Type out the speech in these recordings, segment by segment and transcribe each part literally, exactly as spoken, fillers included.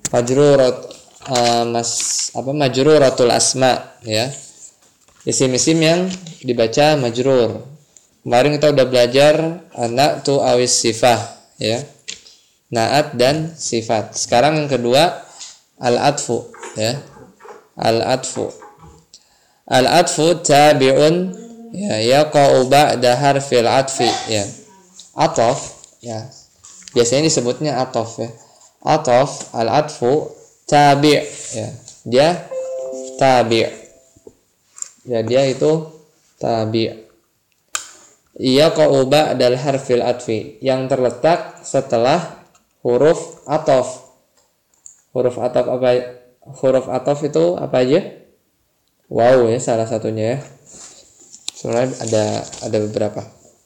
majrurat uh, mas apa majruratul asma ya. Isim-isim yang dibaca majrur. Kemarin kita udah belajar anak tu awis sifah ya. Naat dan sifat. Sekarang yang kedua al-atfu ya. Al-atfu. Al-atfu tabi'un ya yaqa'u ba'da harfil atfi ya. Ataf ya. Biasanya disebutnya ataf ya. Ataf al-atfu tabi' ya. Dia tabi'. Ya dia itu tabi'. Yaqa'u ba'dal harfil atfi yang terletak setelah huruf ataf. Huruf ataf apa? Huruf ataf itu apa aja? Wow ya salah satunya ya. Sebenarnya ada ada beberapa.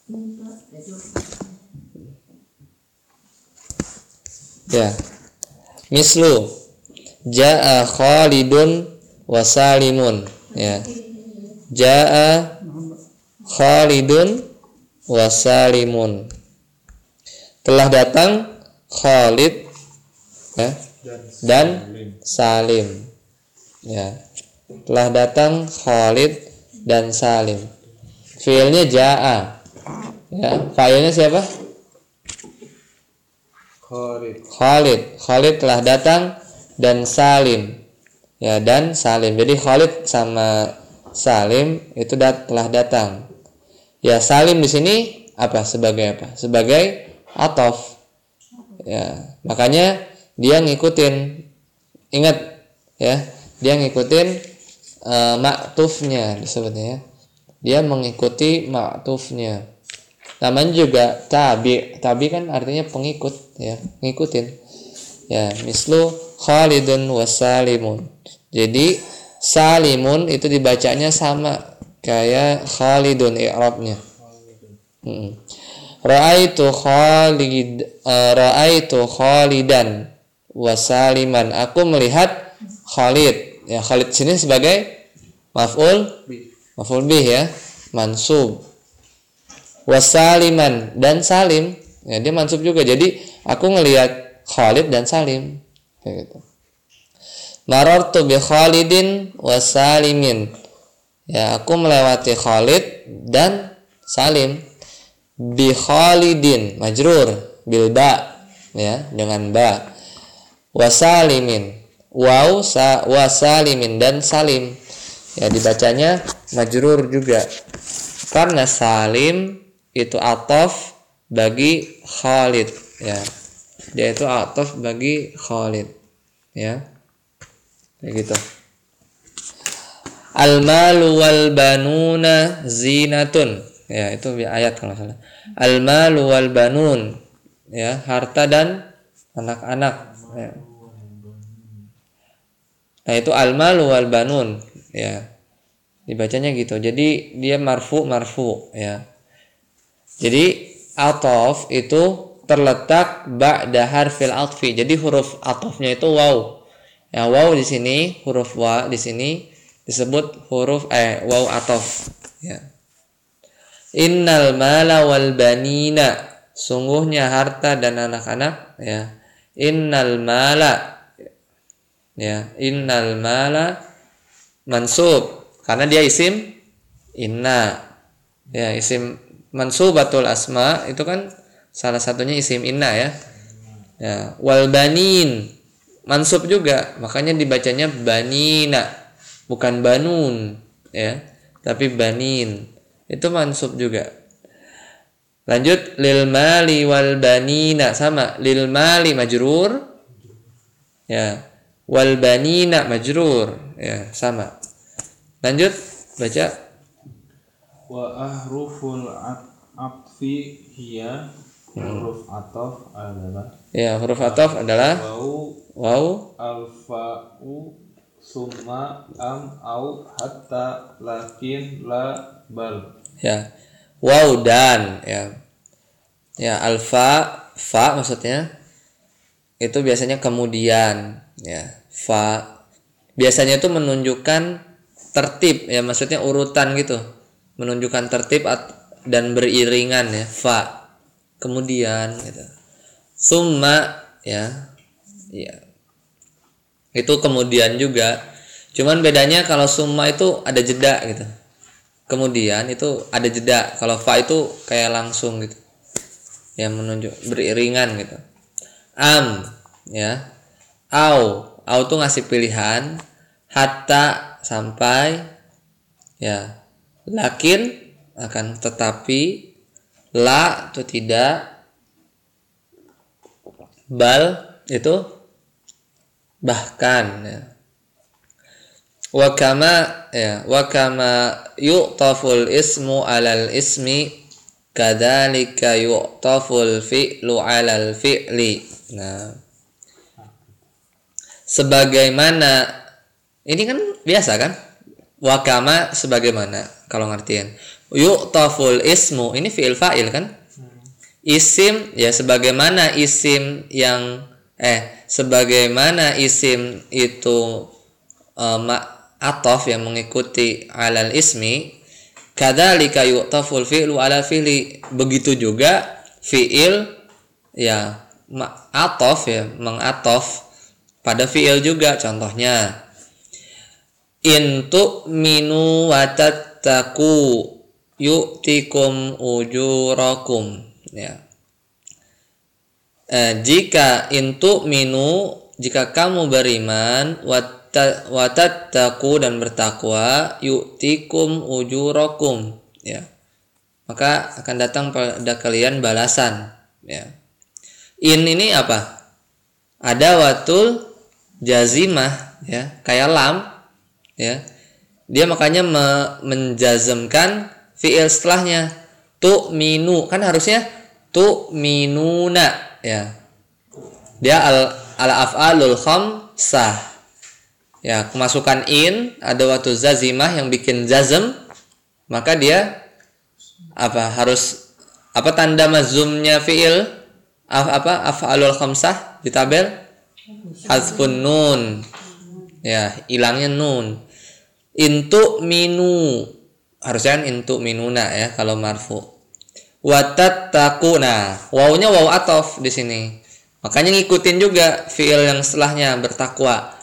Ya. Mislu jaa Khalidun wa Salimun ya. Jaa Khalidun wa Salimun. Telah datang Khalid ya, dan Salim ya. Telah datang Khalid dan Salim. Fiilnya jaa ya. Fa'ilnya siapa? Khalid. Khalid. Khalid telah datang dan Salim ya, dan Salim. Jadi Khalid sama Salim itu dat telah datang ya. Salim di sini apa? Sebagai apa? Sebagai ataf ya. Makanya dia ngikutin, ingat ya, dia ngikutin uh, maktufnya disebutnya ya. Dia mengikuti maktufnya. Namanya juga tabi. Tabi kan artinya pengikut ya, ngikutin ya. Mislu Khalidun wa Salimun. Jadi Salimun itu dibacanya sama kayak Khalidun i'rabnya. Hmm. Ra'aitu Khalid uh, Ra'aitu Khalidan wa Saliman. Aku melihat Khalid. Ya, Khalid sini sebagai maf'ul maf'ul bih ya, mansub. Wa Saliman dan Salim. Ya, dia mansub juga. Jadi aku ngelihat Khalid dan Salim. Kayak gitu. Marartu bi Khalidin wa Salimin. Ya, aku melewati Khalid dan Salim. Bi Khalidin majrur bil ba ya, dengan ba. Wa Salimin waw sa wa Salimin dan Salim ya, dibacanya majrur juga karena Salim itu ataf bagi Khalid ya. Dia itu ataf bagi Khalid ya. Kayak gitu. Al-malu wal banuna zinatun ya, itu ayat kalau salah. Al-malu wal banun ya, harta dan anak-anak ya. Nah itu al-malu wal banun ya, dibacanya gitu. Jadi dia marfu marfu ya. Jadi ataf itu terletak ba'da harfil atfi. Jadi huruf atafnya itu waw. Ya, waw di sini, huruf wa di sini disebut huruf eh waw ataf ya. Innal mala wal banina, sungguhnya harta dan anak-anak ya. Innal mala ya, innal mala mansub karena dia isim inna ya, isim mansubatul asma itu kan salah satunya isim inna ya. Ya, wal banin mansub juga, makanya dibacanya banina bukan banun ya, tapi banin. Itu mansub juga. Lanjut lil mali wal banina, sama lil mali majrur ya, wal banina majrur ya, sama. Lanjut baca. Wa ahruful atfi hiya, huruf ataf adalah ya, huruf ataf adalah waw waw alfa'u summa am au hatta lakin la bal ya, waw dan ya. Ya, alfa fa maksudnya itu biasanya kemudian ya. Fa biasanya itu menunjukkan tertib ya, maksudnya urutan gitu, menunjukkan tertib dan beriringan ya. Fa kemudian gitu. Summa ya, ya. itu kemudian juga. Cuman bedanya kalau summa itu ada jeda gitu. Kemudian itu ada jeda. Kalau fa itu kayak langsung gitu. Yang menunjuk beriringan gitu. Am ya. Au, au tuh ngasih pilihan hatta sampai ya. Lakin akan tetapi, la itu tidak, bal itu bahkan ya. Wa kama ya wa kama yu'taful ismu alal ismi kadzalika yu'taful fi'lu alal fi'li. Nah, sebagaimana ini kan biasa kan? Wa kama sebagaimana kalau ngertiin. Yu'taful ismu ini fi'il fa'il kan? Isim ya sebagaimana isim yang eh sebagaimana isim itu uh, atof yang mengikuti alal ismi, kadzalika yu'taful fi'lu ala fi'li, begitu juga fi'il ya atof ya mengatof pada fi'il juga. Contohnya in tu'minu wa tattaqu yu'tikum ujurakum ya. Eh, jika in tu'minu jika kamu beriman wa watattaqu dan bertakwa yu'tikum ujurakum ya, maka akan datang pada kalian balasan ya. In ini apa? Ada watul jazimah ya, kayak lam ya, dia makanya me- menjazmkan fiil setelahnya. Tu'minu kan harusnya tu'minuna ya, dia al ala af'alul khamsah ya, kemasukan in ada waktu zazimah yang bikin jazm, maka dia apa harus apa tanda mazumnya fiil af, apa af'alul khamsah di tabel hazfun nun ya, hilangnya nun. Intu minu harusnya intu minuna ya kalau marfu. Watattaquna wawunya waw atof di sini, makanya ngikutin juga fiil yang setelahnya bertakwa.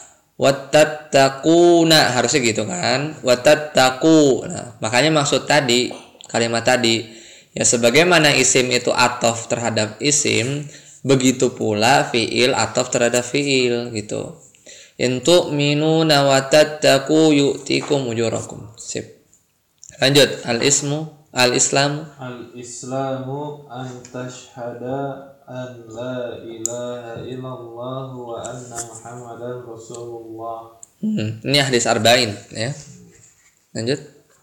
Watattaquna harusnya gitu kan, watattaqu. Nah, makanya maksud tadi kalimat tadi ya, sebagaimana isim itu atof terhadap isim, begitu pula fiil atof terhadap fiil gitu. In tu'minuna wa tattaqu yu'tikum ujurakum. Sip. Lanjut, al ismu al islam al islamu an tashhada an la ilaha illallah wa anna muhammadan rasulullah. Hmm, ini hadis arba'in ya. Lanjut.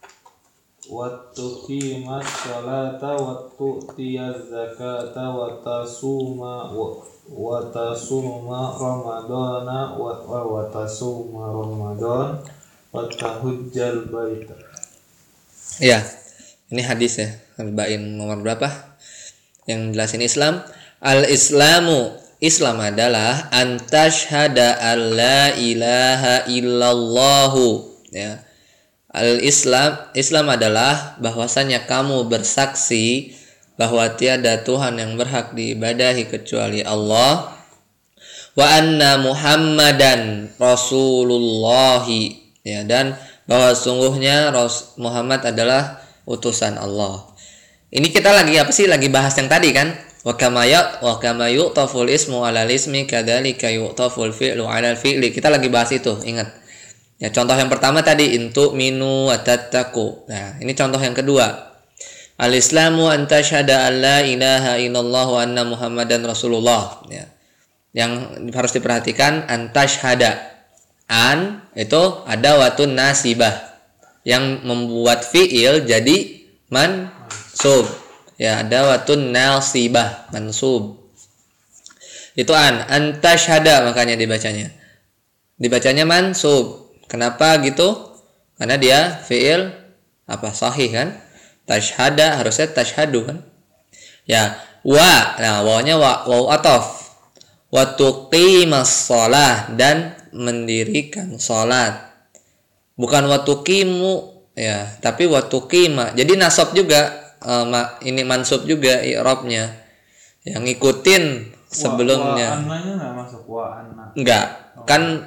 Wa tuqimas salata wa tu'tiyaz zakata wa tasuma wa tasuma ramadana wa wa tasuma ramadan wa tahujjal baita. Ya. Ini hadis ya, arba'in nomor berapa? Yang jelasin Islam. Al-Islamu, Islam adalah antashhada alla ilaha illallahu ya. Al-Islam, Islam adalah bahwasanya kamu bersaksi bahwa tiada Tuhan yang berhak diibadahi kecuali Allah, wa anna Muhammadan Rasulullahi ya, dan bahwa sungguhnya Muhammad adalah utusan Allah. Ini kita lagi apa sih? Lagi bahas yang tadi kan? Wa kama ya wa kama yu'taful ismu 'alal ismi kadzalika yu'taful fi'lu 'alal fi'li. Kita lagi bahas itu, ingat. Ya, contoh yang pertama tadi intu minu wa tattaqu. Nah, ini contoh yang kedua. Al-Islamu an tashhada an la ilaha illallah wa anna Muhammadan Rasulullah. Ya. Yang harus diperhatikan an tashhada. An itu ada watun nasibah yang membuat fi'il jadi mansub. Ya, ada watun nasibah mansub. Itu an, an tashhada makanya dibacanya. Dibacanya mansub. Kenapa gitu? Karena dia fi'il apa sahih kan? Tashhada harusnya tashhadu kan? Ya, wa. Nah, wawnya wa, waw atof. Wa tuqimas shalah dan mendirikan salat. Bukan wa tuqimu ya, tapi wa tuqima. Jadi nasab juga uh, ini mansub juga i'rabnya. Yang ngikutin sebelumnya. Wa, wa annanya enggak masuk wa anna. Enggak. Oh. Kan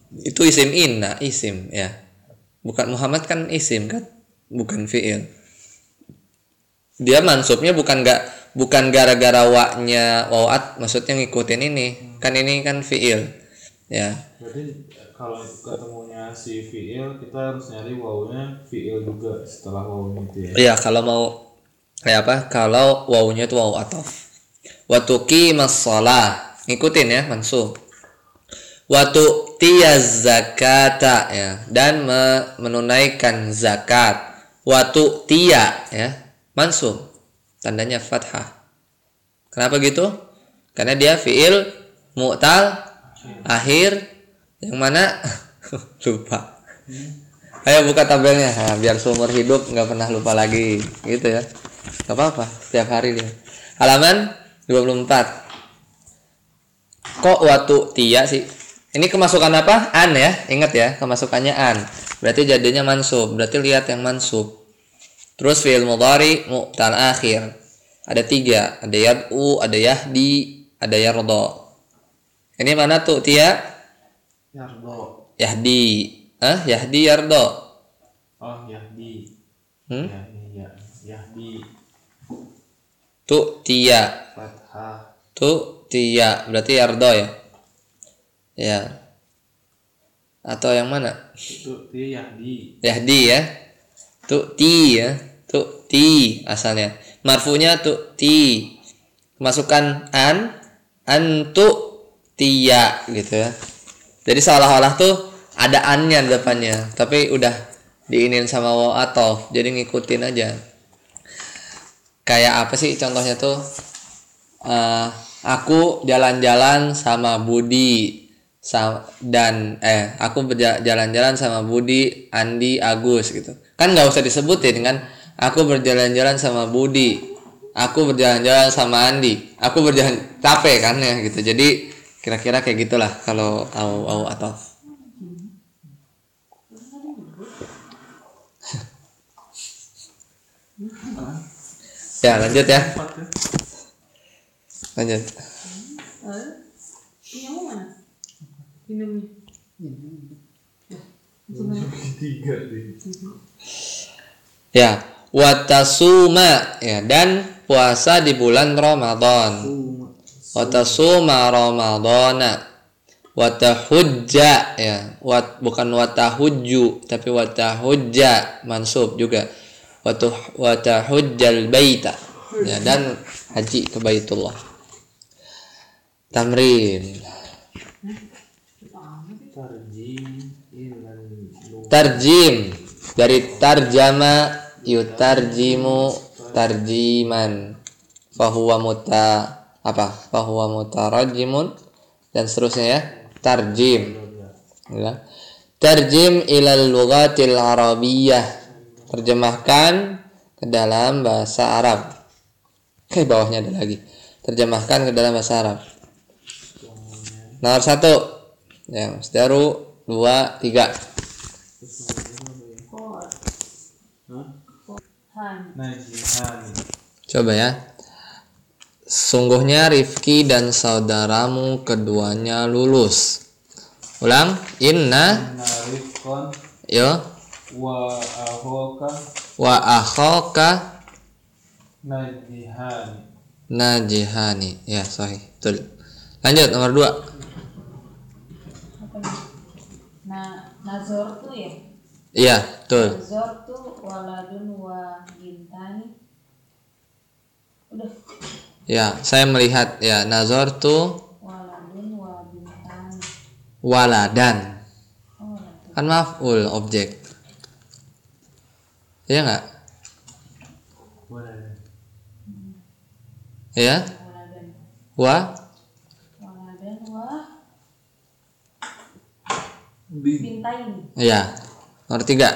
Itu isim inna, isim ya. Bukan Muhammad kan isim kan, bukan fiil. Dia mansubnya bukan nggak bukan gara-gara wa-nya wawat, maksudnya ngikutin ini. Kan ini kan fiil. Ya. Berarti kalau ketemunya si fiil kita harus nyari wawunya fiil juga setelah wawunya itu ya. Iya, kalau mau kayak apa? Kalau wawunya itu wawu ataf. Wa tuqimas shalah. Ngikutin ya, mansub. Wa tu'tiyaz zakata ya, dan me- menunaikan zakat. Wa tu'tiya ya, mansub. Tandanya fathah. Kenapa gitu? Karena dia fiil mu'tal akhir yang mana lupa. Ayo buka tabelnya, nah, biar seumur hidup nggak pernah lupa lagi, gitu ya. Gak apa-apa, setiap hari dia. Halaman dua puluh empat. Kok waktu tia sih? Ini kemasukan apa? An ya, ingat ya, kemasukannya an. Berarti jadinya mansub. Berarti lihat yang mansub. Terus fi'il mudhari mu'tal akhir. Ada tiga, ada yad'u, ada yahdi, ada yardo. Ini mana tuh tia? Yardo. Yahdi. Ah, yahdi yardo. Oh, Yahdi. Hmm? Ya, ya, Yahdi. Tuh tia. Fathah. Tuh tia. Berarti yardo ya. Ya. Atau yang mana? Itu dia Yahdi. Yahdi ya. Tuh ti ya. Tuh ti asalnya. Marfunya tuh ti. Masukkan an, antu tia gitu ya. Jadi seolah-olah tuh ada annya di depannya, tapi udah diinin sama waw atof, jadi ngikutin aja. Kayak apa sih contohnya tuh? Uh, aku jalan-jalan sama Budi sama, dan eh aku berjalan-jalan sama Budi, Andi, Agus gitu. Kan nggak usah disebutin kan? Aku berjalan-jalan sama Budi, aku berjalan-jalan sama Andi, aku berjalan capek kan ya gitu. Jadi kira-kira kayak gitulah kalau au au atau ya lanjut ya. Lanjut. Ya, watasuma ya, dan puasa di bulan Ramadan. Watasuma Ramadana. Watahujja ya, wat bukan watahujju tapi watahujja, mansub juga. Watuh watahujjal baita ya, dan haji ke Baitullah. Tamrin. Tarjim dari tarjama yutarjimu tarjiman. Fahuwa muta apa? Fahuwa mutarajjimun dan seterusnya ya. Tarjim. Ya. Tarjim ilal lughatil arabiyyah. Terjemahkan ke dalam bahasa Arab. Oke, bawahnya ada lagi. Terjemahkan ke dalam bahasa Arab. Nomor satu. Ya, Musdaru dua tiga. Coba ya. Sungguhnya Rifki dan saudaramu keduanya lulus. Ulang. Inna. Inna Rifkon. Yo. Wa ahoka. Wa akhoka. Najihani. Najihani. Ya, sahih. Betul. Lanjut nomor dua. Nah, nazor tuh ya. Iya, betul. Nazor tuh waladun wa bintani. Udah. Ya, saya melihat ya nazar tuh Waladun wa bintani. waladan. Oh, Kan maf'ul objek. Iya enggak? Ya? waladan. Wa Waladan wa bintain. Iya. Nomor tiga.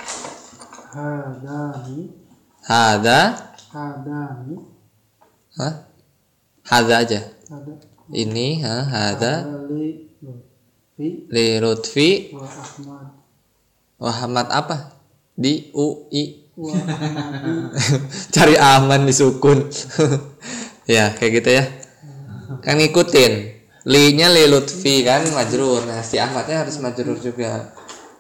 Hadani. Hada. Hadani. Hah? Hada aja. Ada. Ini ha, hada Ali. Fi. li Lutfi Wa Ahmad. Muhammad apa? Di U I. Wa Ahmadi. Cari aman di sukun. Ya, kayak gitu ya. Kan ngikutin. Li-nya li Lutfi kan majrur. Nah, si Ahmadnya harus majrur juga.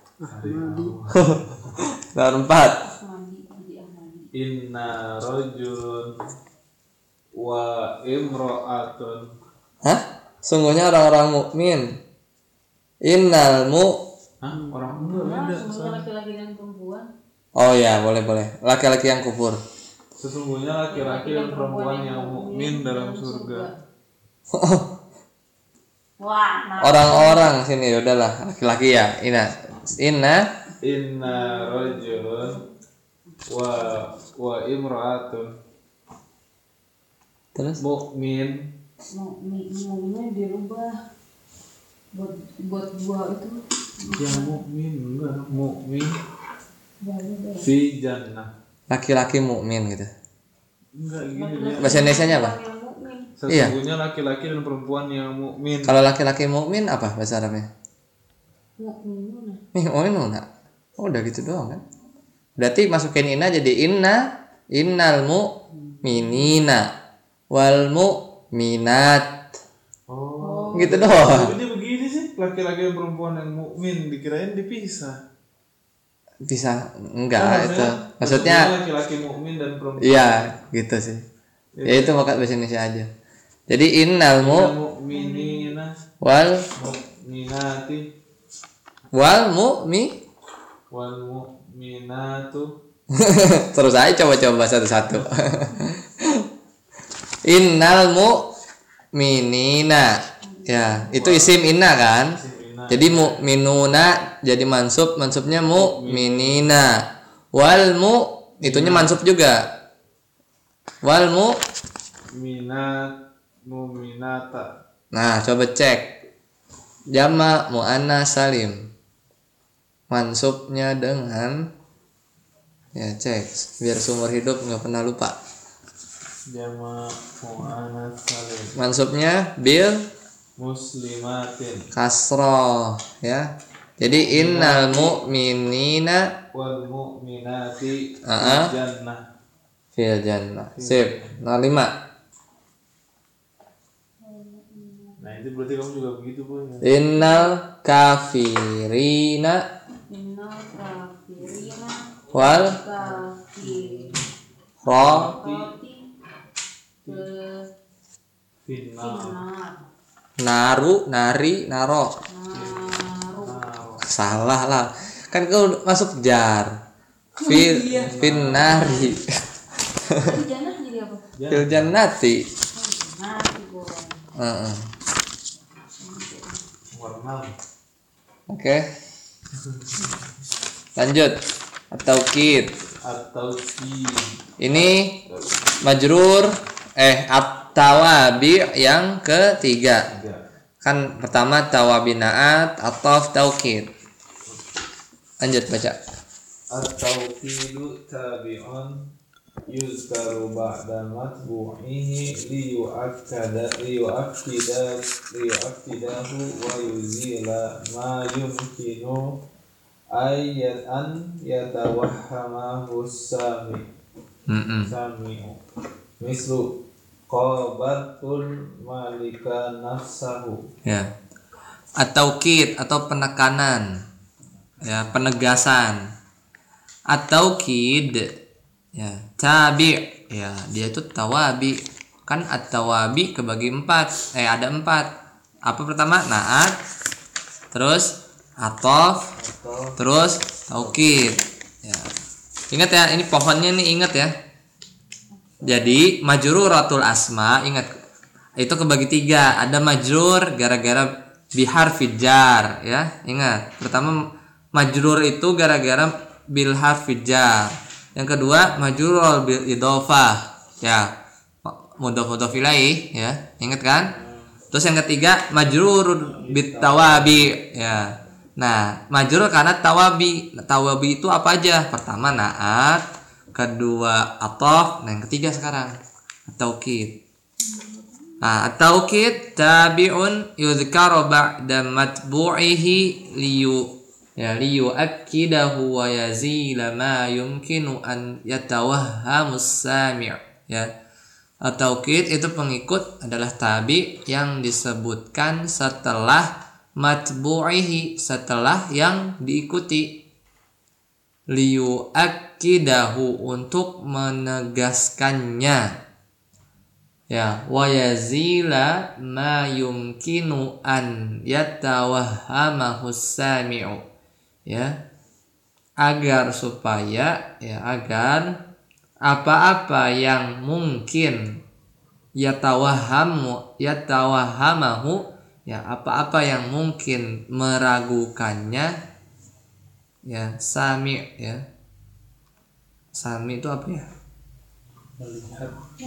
Nomor empat. Ahmadi, jadi Ahmadi. Inna rajulun wa imra'atun. Hah? Sungguhnya orang-orang mukmin. Innal mu. Hah? Orang enggak Nah, beda. semuanya laki-laki dan perempuan. Oh ya, boleh boleh. Laki-laki yang kufur. Sesungguhnya laki-laki dan perempuan yang mukmin dalam surga. Wah, nah. Orang-orang sini udahlah laki-laki ya. Inna inna Inna rajulun wa wa imra'atun. terus Mukmin. Mukminnya dirubah buat buat dua itu. Yang mukmin enggak mukmin Baru fi jannah. laki-laki mukmin gitu. Enggak gini dia. Bahasa Indonesianya apa? yang mukmin. Sesungguhnya laki-laki dan perempuan yang mukmin. Kalau laki-laki mukmin apa bahasa Arabnya? Mukminuna. Nih, mukmin enggak? Oh, udah gitu doang kan? Berarti masukin inna jadi inna innal mu'minina wal mu'minat. Oh. Gitu doang. Jadi begini sih, laki-laki dan perempuan yang mukmin dikirain dipisah. Bisa enggak Nah, itu. maksudnya Maksudnya laki-laki mukmin dan perempuan. iya, gitu sih. Ya itu maka bahasa Indonesia aja. Jadi innal mu mukminina wal mukminati wal mu'mi wal mukminatu. terus aja coba-coba satu-satu. Innal mu'minina. Ya, itu isim inna kan? Jadi mu'minuna jadi mansub, mansubnya mu'minina. Wal mu itunya mansub juga. Wal mu. Minat muminata. Nah, coba cek. Jama muannas salim. Mansubnya dengan ya cek biar seumur hidup nggak pernah lupa. Jama muannas salim. Mansubnya bil Muslimatin kasroh ya. Jadi innal mu'minina wal mu'minati Ah, ah. jannah. fil jannah. Sip. Nomor lima. Nah, itu berarti kamu juga begitu, Boy. Innal kafirina Innal kafirina wal kafir. ro Roti ke Final. sinar. naru nari naro. Naruh. Salah lah. Kan kau masuk jar. Fil fin nari. Tadi jannah jadi apa? Fil jannati. Nasi goreng. Heeh. Warna. Oke. Lanjut. At-taukid. Atau si Ini majrur eh at-tawabi yang ketiga. tiga. Kan pertama tawabinaat atau taukid. Lanjut baca. Atau filu tabi'un yuzkaru ba'da matbu'ihi liyu'akkada liyu'akkida liyu'akkidahu wa yuzila ma yumkinu ayat an yatawahhamahu sami Mm-mm. sami'u mislu qabatul malika nafsahu. Ya. At-taukid atau penekanan. Ya, penegasan. At-taukid ya, tabi ya, dia itu tawabi. Kan at-tawabi kebagi empat. Eh ada empat. Apa pertama? Naat. Terus atof, terus taukid. Ya. Ingat ya, ini pohonnya nih ingat ya. Jadi majruratul asma ingat itu kebagi tiga. Ada majrur gara-gara biharfi jar ya. Ingat, pertama majrur itu gara-gara bil harfi jar. Yang kedua majrur bil idhofah ya. Mudhof mudhof ilaih ya. Ingat kan? Terus yang ketiga majrur bit tawabi ya. Nah, majrur karena tawabi. Tawabi itu apa aja? Pertama naat, kedua atof, nah yang ketiga sekarang taukid. Nah, taukid tabi'un yudhkaru ba'da matbu'ihi liyu ya liyu akkidahu wa yazila ma yumkinu an yatawahhamus sami' ya. At-taukid itu pengikut adalah tabi yang disebutkan setelah matbu'ihi, setelah yang diikuti. Liyu'akkidahu, untuk menegaskannya. Ya, wa yazila ma yumkinu an yatawahhamahu sami'u. Ya, agar supaya ya agar apa-apa yang mungkin yatawahamu yatawahamahu, ya apa-apa yang mungkin meragukannya, ya sami, ya sami itu apa ya, Melihat.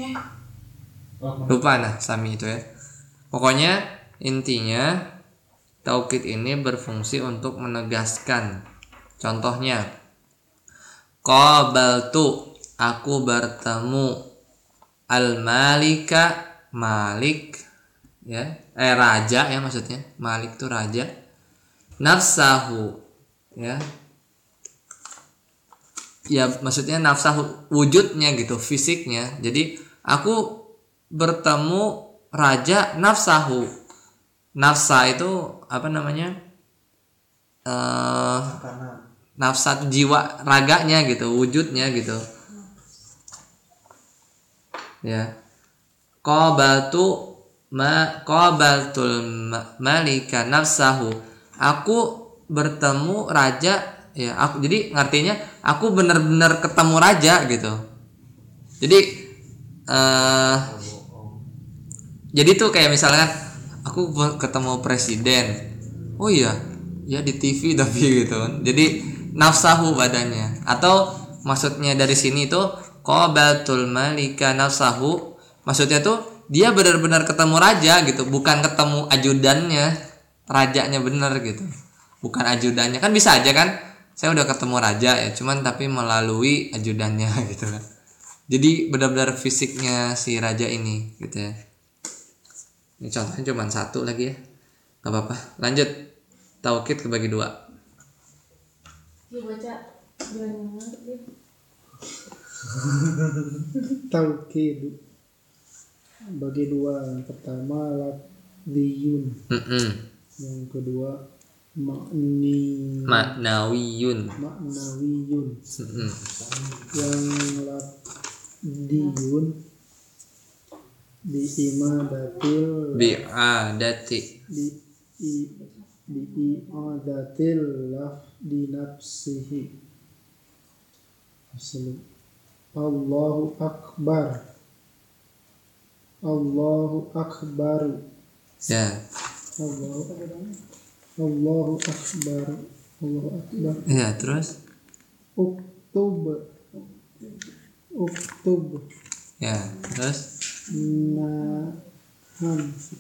lupa nah sami itu ya. Pokoknya intinya taukid ini berfungsi untuk menegaskan. Contohnya, qabaltu, aku bertemu al-malika, malik, ya eh raja ya maksudnya, malik itu raja, nafsahu, ya ya maksudnya nafsahu wujudnya gitu, fisiknya. Jadi aku bertemu raja nafsahu. Nafsa itu apa namanya, uh, nafsa itu jiwa raganya gitu, wujudnya gitu. Ya, qabaltu ma qabaltul malika nafsahu, aku bertemu raja, ya aku, jadi ngartinya aku benar-benar ketemu raja gitu. Jadi uh, jadi tuh kayak misalkan aku ketemu presiden, oh iya ya di T V tapi gitu. Jadi nafsahu badannya, atau maksudnya dari sini tuh qabaltul malika nafsahu, maksudnya tuh dia benar-benar ketemu raja gitu, bukan ketemu ajudannya, rajanya bener gitu, bukan ajudannya. Kan bisa aja kan saya udah ketemu raja ya, cuman tapi melalui ajudannya gitu kan. Jadi benar-benar fisiknya si raja ini gitu ya. Ini contohnya cuma satu lagi ya, nggak apa-apa. Lanjut, taukid kebagi dua. Dia baca bilang ngantuk dia. Taukid bagi dua. Yang pertama lafziyun, Mm-mm. yang kedua makni Maknawiyun. maknawiyun. Mm-mm. Yang lafziyun biimadatil Bi'adati. di i biimadatil lafzi nafsihi. Asli Allahu akbar, Allahu akbar, Ya. Allahu Allahu akbar, Allahu akbar. Ya, terus Uktub, uktub, ya, terus naam,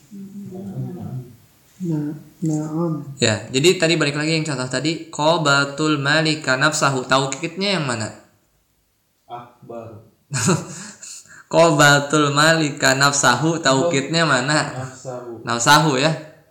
na naam. ya. Jadi tadi balik lagi yang contoh tadi, qabatul malika nafsahu, taukidnya yang mana? Akbar. Qabatul malika nafsahu, taukidnya mana? Nafsahu. Nafsahu ya.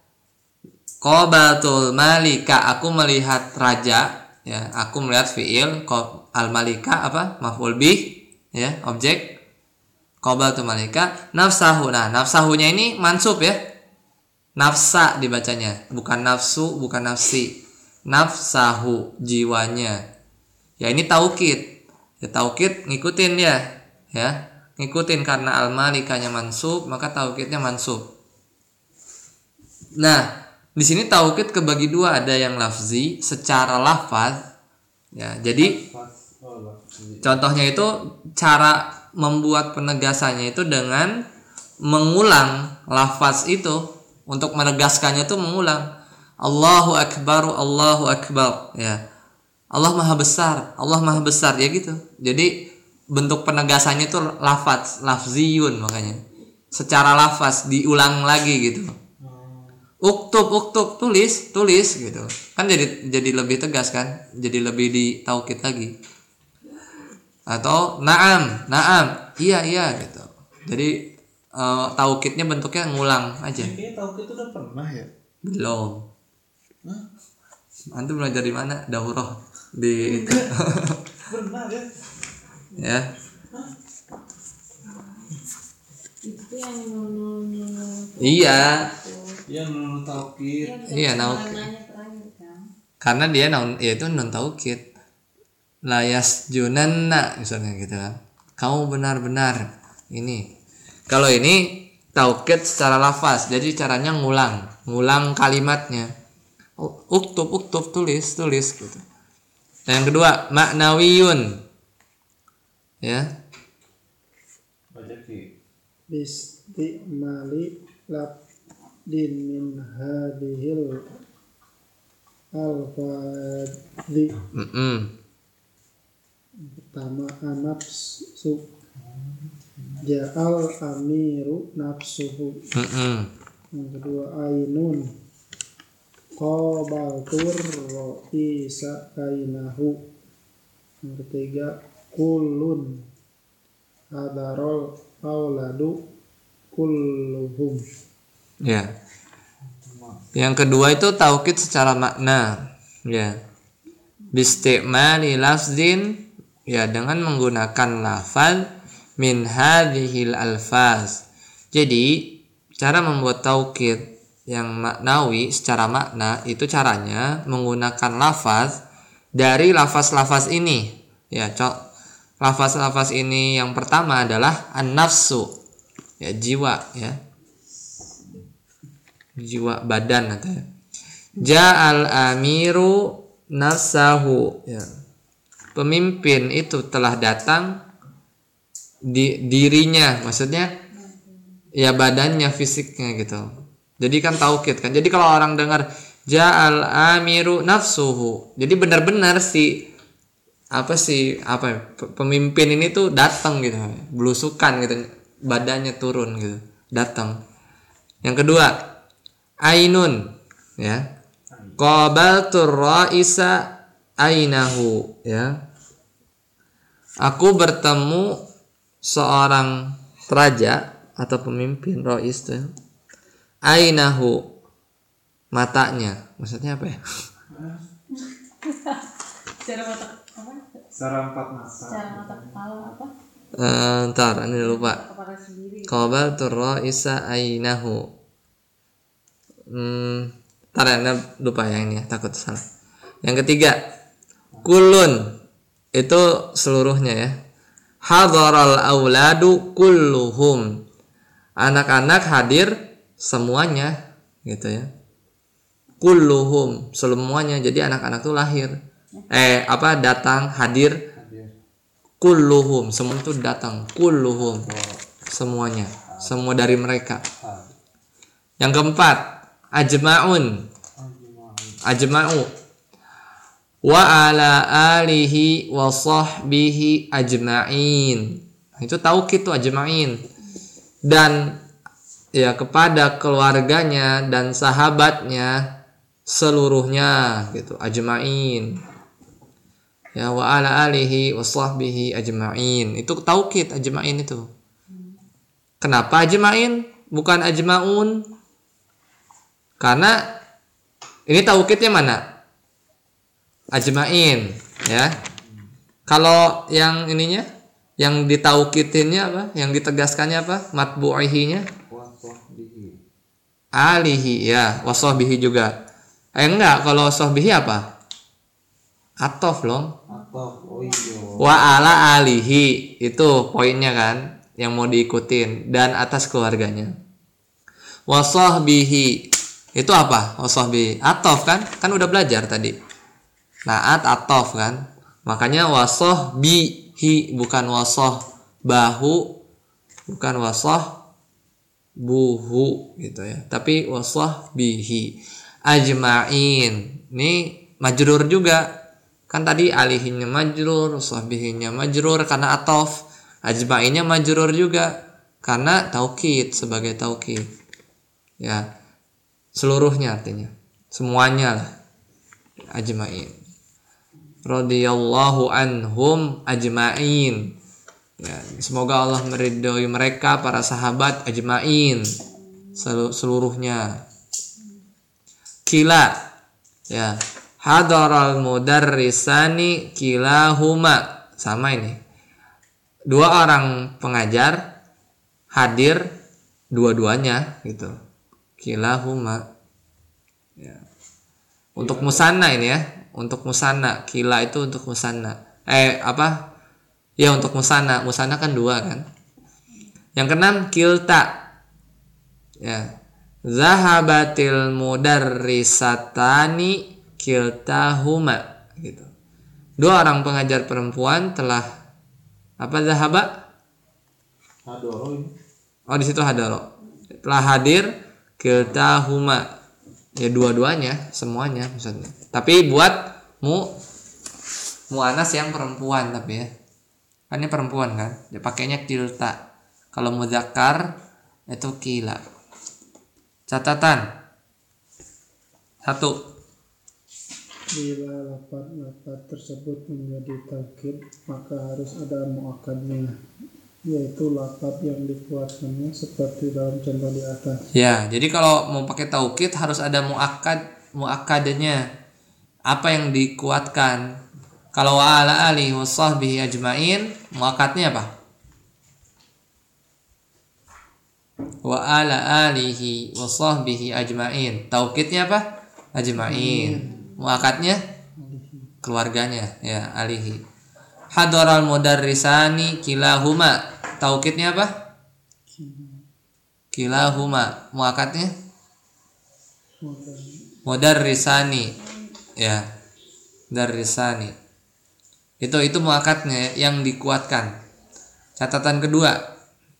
Qabatul malika, aku melihat raja, ya, aku melihat fiil. Al malika apa? Maf'ul bih, ya, objek. Qabatul malika nafsahu. Nah, nafsahunya ini mansub ya. Nafsa dibacanya, bukan nafsu, bukan nafsi. Nafsahu, jiwanya. Ya, ini taukid. Ya, taukid ngikutin ya, ya. Ngikutin karena al malikanya mansub, maka taukidnya mansub. Nah, di sini taukid kebagi dua, ada yang lafzi secara lafaz, ya. Jadi contohnya itu cara membuat penegasannya itu dengan mengulang lafaz itu, untuk menegaskannya itu mengulang Allahu akbar, Allahu akbar, ya. Allah maha besar, Allah maha besar, ya gitu. Jadi bentuk penegasannya itu lafaz, lafziyun, makanya secara lafaz diulang lagi gitu. Uktub, uktub, tulis, tulis gitu. Kan jadi jadi lebih tegas kan? Jadi lebih ditaukid lagi. Atau naam, naam, iya, iya gitu. Jadi uh, taukidnya bentuknya ngulang aja. Kayaknya taukid itu udah pernah ya? Belum. Hah? Antum belajar di mana? Daurah di itu. Pernah ya? Ya. Itu yang nunu nunu. Iya. Iya nun taukid. Iya, nauk. Warnanya terakhir kan. Karena dia nun, yaitu nun taukid. Layas junanna misalnya gitu kan. Kamu benar-benar ini. Kalau ini taukid secara lafaz, jadi caranya ngulang, ngulang kalimatnya. Uktub, uktub, tulis, tulis gitu. Dan yang kedua, maknawiyun. Ya. Baca ki. Bistimali labdin min hadihil alfadhi. Mm-mm. Pertama anafsu ja'al amiru nafsuhu. Mm-mm. Yang kedua ainun qabaltur ro'isa kainahu. Yang ketiga kullun hadarol auladu kulluhum. Ya. Yang kedua itu taukid secara makna. Ya. Bistimali lafzin, ya, dengan menggunakan lafaz min hadhil alfaz. Jadi cara membuat taukid yang maknawi secara makna itu caranya menggunakan lafaz dari lafaz-lafaz ini. Ya, cok. Lafaz-lafaz ini yang pertama adalah an-nafsu. Ya, jiwa, ya. Jiwa, badan atau ya. Ja'al amiru nafsahu, ya. Pemimpin itu telah datang di dirinya, maksudnya ya badannya, fisiknya gitu. Jadi kan taukid kan. Jadi kalau orang dengar ja'al amiru nafsuhu, jadi benar-benar si apa sih apa ya, pemimpin ini tuh datang gitu, belusukan gitu, badannya turun gitu, datang. Yang kedua, ainun, ya. Qabaltur ra'isa ainahu, ya. Aku bertemu seorang raja atau pemimpin, rais tuh. Ainahu, matanya. Maksudnya apa ya? Cara mata apa? Secara empat mata. Cara mata kepala apa? Eh, ntar ini lupa. Kepala sendiri. Qabaltur ra'isa ainahu. Hmm, ntar anda lupa yang ini ya, takut salah. Yang ketiga, kulun, itu seluruhnya ya. Hadaral auladu kulluhum, anak-anak hadir semuanya gitu ya. Kulluhum, semuanya, jadi anak-anak tuh lahir. Eh apa datang, hadir. Kulluhum, semua itu datang. Kulluhum, semuanya, semua dari mereka. Yang keempat, ajma'un, ajma'u, wa ala alihi wa sahbihi ajma'in. Itu taukid tuh, ajma'in. Dan ya kepada keluarganya dan sahabatnya seluruhnya gitu, ajma'in. Ya, wa ala alihi wa sahbihi ajma'in. Itu taukid ajma'in itu. Kenapa ajma'in bukan ajma'un? Karena ini taukidnya mana? Ajma'in, ya. Kalau yang ininya, yang ditaukidinnya apa? Yang ditegaskannya apa? Matbu'ihinya? Alihi, ya. Wa sahbihi juga. Eh enggak, kalau sahbihi apa? Atof loh. Oh iya. Wa ala alihi, itu poinnya kan yang mau diikutin, dan atas keluarganya. Wa sahbihi, itu apa? Wa sahbihi, atof kan? Kan udah belajar tadi. Naat atof kan? Makanya wa sahbihi, bukan wa sahbahu, bukan wa sahbuhu gitu ya. Tapi wa sahbihi ajma'in. Ini majrur juga. Kan tadi alihinya majrur, sahbihinya majrur karena atof, ajma'innya majrur juga karena taukid, sebagai taukid. Ya. Seluruhnya artinya. Semuanya lah. Ajma'in. Radhiyallahu anhum ajma'in. Ya, semoga Allah meridhoi mereka para sahabat ajma'in. Seluruhnya. Kila. Ya. Hadaral mudarrisani kilahuma, sama ini. Dua orang pengajar hadir dua-duanya gitu. Kilahuma. Ya. Untuk musanna ini ya, untuk musanna. Kila itu untuk musanna. Eh apa? Ya untuk musanna. Musanna kan dua kan. Yang keenam kilta. Ya. Zahabatil mudarrisatani kiltahuma gitu. Dua orang pengajar perempuan telah apa zahaba? Hadoro ini. Oh di situ hadaro. Telah hadir kiltahuma. Ya dua-duanya, semuanya maksudnya. Tapi buat mu muanas yang perempuan tapi ya. Kan ini perempuan kan. Dia pakainya kilta. Kalau muzakkar itu kila. Catatan satu. Bila lafaz-lafaz tersebut menjadi taukid, maka harus ada muakkadnya, yaitu lafaz yang dikuatkannya seperti dalam contoh di atas. Ya, jadi kalau mau pakai taukid harus ada muakkad, muakkadnya. Apa yang dikuatkan? Kalau wa ala alihi washabbihi ajmain, muakkadnya apa? Wa ala alihi wa sahbihi ajmain. Taukidnya apa? Ajmain. Muakatnya keluarganya ya, alihi. Hadaral mudarrisani kilahuma. Taukidnya apa? Kilahuma. Muakatnya mudarrisani ya. Mudarrisani. Itu itu muakatnya yang dikuatkan. Catatan kedua.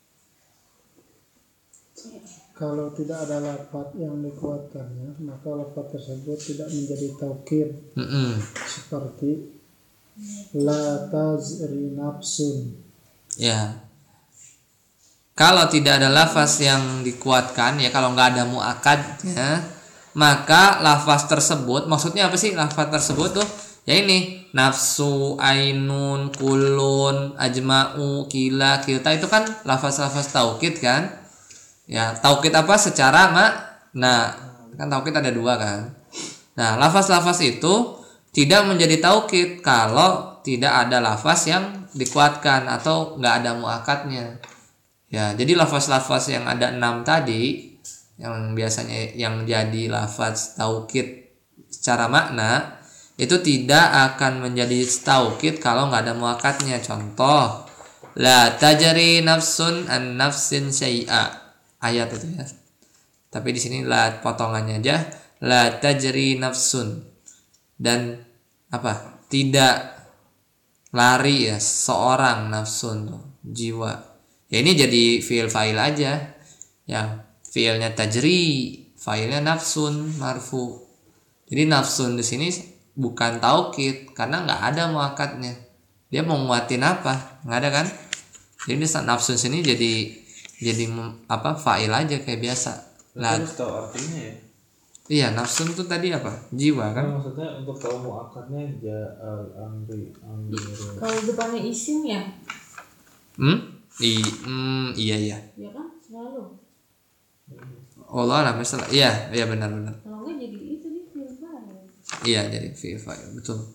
Kalau tidak ada lafaz yang dikuatkannya, maka lafaz tersebut tidak menjadi taukid. Mm-mm. Seperti la tazri nafsun. Ya. Kalau tidak ada lafaz yang dikuatkan, ya kalau nggak ada muakadnya, maka lafaz tersebut, maksudnya apa sih lafaz tersebut tuh? Ya ini nafsu, ainun, kulun, ajma'u, kila, kilta itu kan lafaz-lafaz taukid kan? Ya, taukid apa secara makna. Kan taukid ada dua kan. Nah, lafaz-lafaz itu tidak menjadi taukid kalau tidak ada lafaz yang dikuatkan atau nggak ada muakatnya. Ya, jadi lafaz-lafaz yang ada enam tadi yang biasanya yang jadi lafaz taukid secara makna itu tidak akan menjadi taukid kalau nggak ada muakatnya. Contoh, la tajri nafsun an nafsin syai'a. Ayat itu ya. Tapi di sini la potongannya aja, la tajri nafsun. Dan apa? Tidak lari ya seorang nafsun tuh, jiwa. Ya ini jadi fiil fa'il aja. Ya, fiilnya tajri, fa'ilnya nafsun marfu. Jadi nafsun di sini bukan taukid karena nggak ada muakatnya. Dia mau nguatin apa? Nggak ada kan? Jadi nafsun sini jadi jadi apa fa'il aja kayak biasa. Lah harus tahu artinya ya. Iya, nafsun itu tadi apa? Jiwa kan? Kan maksudnya untuk tahu muakadnya ja'al amri amri. Kalau depannya isim ya? Hmm? I, hmm, iya iya. Ya kan selalu. Allah alam masalah. Iya, iya benar-benar. Kalau enggak jadi itu nih fi'il fa'il. Iya, jadi fi'il fa'il, betul.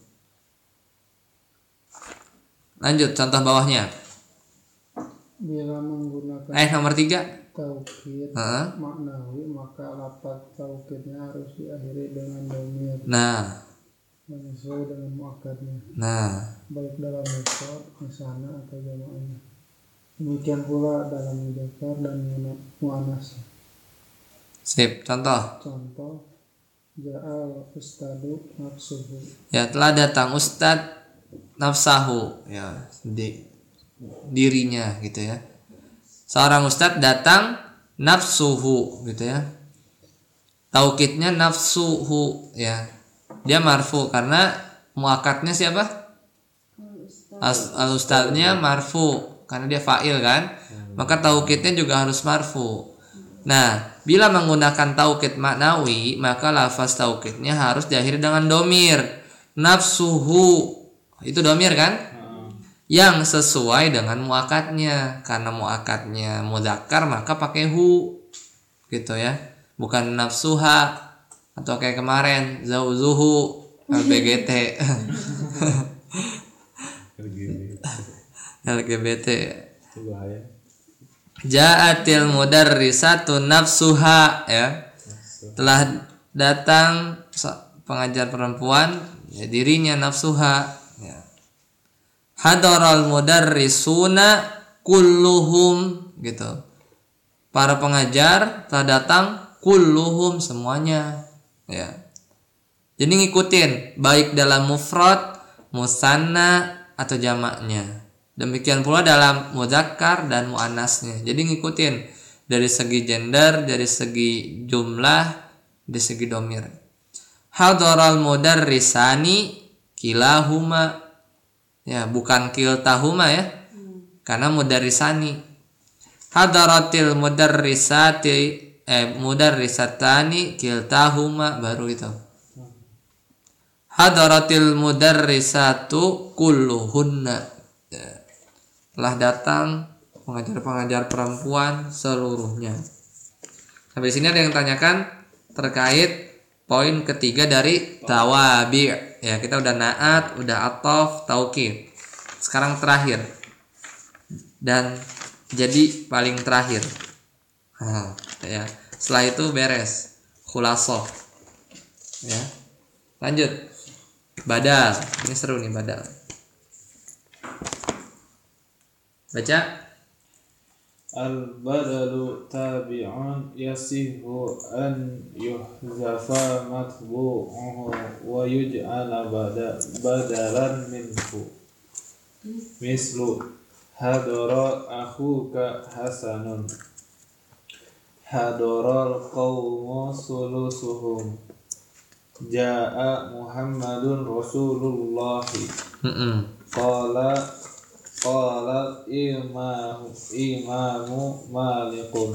Lanjut contoh bawahnya. Bila menggunakan Eh nomor tiga. taukid Heeh. maknawi, maka lafaz taukidnya harus diakhiri dengan dhamir Nah, menyesuai dengan muakkadnya, nah, baik dalam mufrad, musanna atau jamaahnya. Demikian pula dalam mudzakkar dan muannas. sip. Contoh. Contoh, ja'al ustadu nafsuhu. Ya telah datang ustadz nafsahu, ya di, dirinya gitu ya. Seorang ustadz datang nafsuhu gitu ya. Taukidnya nafsuhu ya. Dia marfu karena muakatnya siapa? As, al ustadznya marfu karena dia fa'il kan. Maka taukidnya juga harus marfu. Nah, bila menggunakan taukid maknawi, maka lafaz taukidnya harus diakhiri dengan domir. Nafsuhu itu domir kan? Yang sesuai dengan muakatnya. Karena muakatnya mudzakkar maka pakai hu gitu ya, bukan nafsuha atau kayak kemarin zauzuhu L B G T L G B T Itu bahaya. Ja'atil mudarrisatu nafsuha, ya. Telah datang pengajar perempuan, ya, dirinya nafsuha, ya. Hadaral mudarrisuna kulluhum, gitu. Para pengajar telah datang kulluhum, semuanya, ya. Jadi ngikutin baik dalam mufrad, musanna atau jamaknya. Demikian pula dalam muzakkar dan muannasnya. Jadi ngikutin dari segi gender, dari segi jumlah, dari segi domir. Hadaral mudarrisani kilahuma, ya, bukan kiltahuma, ya, karena mudarrisani. Hadaratil mudarrisati eh mudarrisatani kiltahuma, baru itu. Hadaratil mudarrisatu kulluhunna, telah datang pengajar-pengajar perempuan seluruhnya. Sampai sini ada yang tanyakan terkait poin ketiga dari tawabi'. Ya, kita udah naat, udah atof, taukid. Sekarang terakhir. Dan jadi paling terakhir. Nah, ya. Setelah itu beres. Khulasoh. Ya. Lanjut. Badal. Ini seru nih, badal. Baca. Al-badalu tabi'un yasihu an yuhzafa matbu'uhu wa yuj'ala badalan minhu. Mislu hadara akhuka hasanun, hadaral qawmu sulusuhum, ja'a Muhammadun Rasulullahi. Mm-mm. Qala Qala imamu imamu malikun.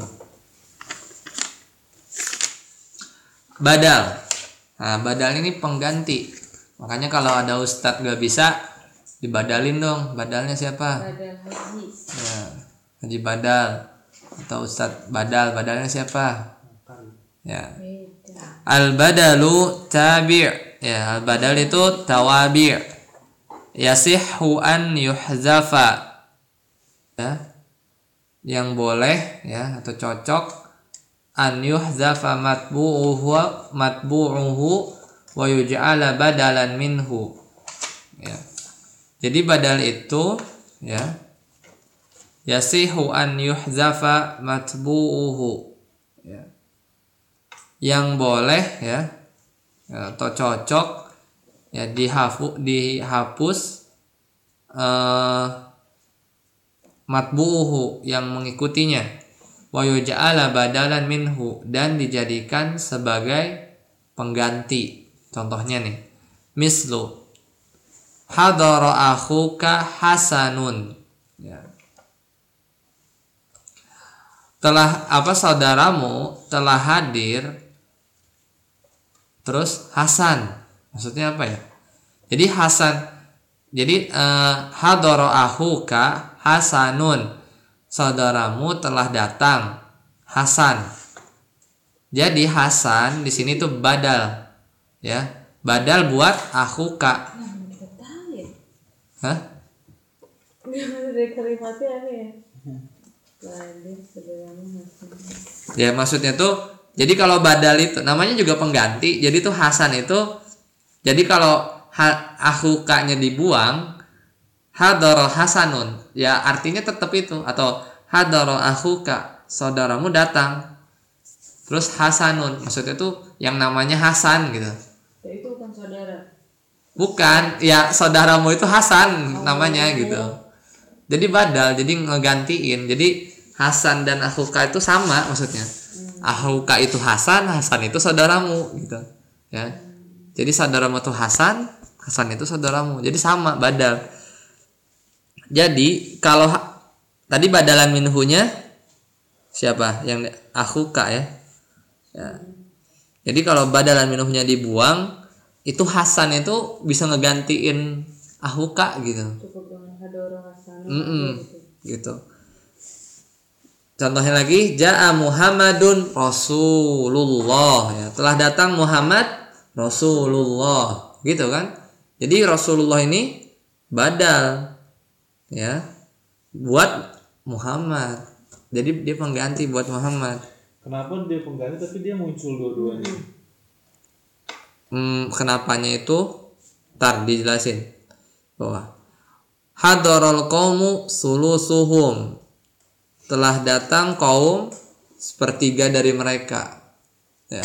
Badal. Nah, badal ini pengganti. Makanya kalau ada ustadz gak bisa, dibadalin dong. Badalnya siapa? Badal haji. Ya, Haji Badal atau ustadz badal. Badalnya siapa? Ya. Beda. Al badalu tabi'. Ya, al badal itu tawabi'. Yasihhu an yuhzafa, ya, yang boleh, ya, atau cocok, an yuhzafa matbu'uhu matbu'uhu wa yuj'ala badalan minhu, ya. Jadi badal itu, ya, yasihhu an yuhzafa matbu'uhu, ya, yang boleh, ya, atau cocok, ya, dihafu, dihapus uh, matbu'uhu, yang mengikutinya, wa yuj'ala badalan minhu, dan dijadikan sebagai pengganti. Contohnya nih, mislu hadara akhuka hasanun, ya. Telah apa saudaramu telah hadir, terus Hasan. Maksudnya apa ya? Jadi Hasan, jadi uh, hadara akhuka hasanun, saudaramu telah datang Hasan. Jadi Hasan di sini tuh badal, ya, badal buat akhuka. Nah, kita tahu ya. Hah? Dari kalimatnya apa ya? Lain saudaramu Hasan. Ya, maksudnya tuh, jadi kalau badal itu namanya juga pengganti. Jadi tuh Hasan itu, jadi kalau ha, akhukanya dibuang, hadara hasanun, ya artinya tetap itu. Atau hadara akhuka, saudaramu datang, terus hasanun, maksudnya tuh yang namanya Hasan, gitu. Ya, itu bukan saudara. Bukan, ya saudaramu itu Hasan, oh, namanya, gitu. Jadi badal, jadi ngegantiin. Jadi Hasan dan akhuka itu sama maksudnya. Hmm. Akhuka itu Hasan, Hasan itu saudaramu, gitu. Ya. Jadi saudaramu itu Hasan, Hasan itu saudaramu. Jadi sama, badal. Jadi kalau ha- tadi badalan minhunya siapa? Yang akhuka, ya. Ya. Jadi kalau badalan minhunya dibuang, itu Hasan itu bisa ngegantiin akhuka, gitu. Cukup dengan hadara Hasan. Gitu. Contohnya lagi, ja'a Muhammadun Rasulullah, ya. Telah datang Muhammad Rasulullah, gitu kan? Jadi Rasulullah ini badal, ya, buat Muhammad, Jadi dia pengganti buat Muhammad. Kenapa dia pengganti tapi dia muncul dua-duanya? Hmm, kenapanya itu tar dijelasin bahwa hadarul qaumu sulusuhum, telah datang kaum sepertiga dari mereka. Ya.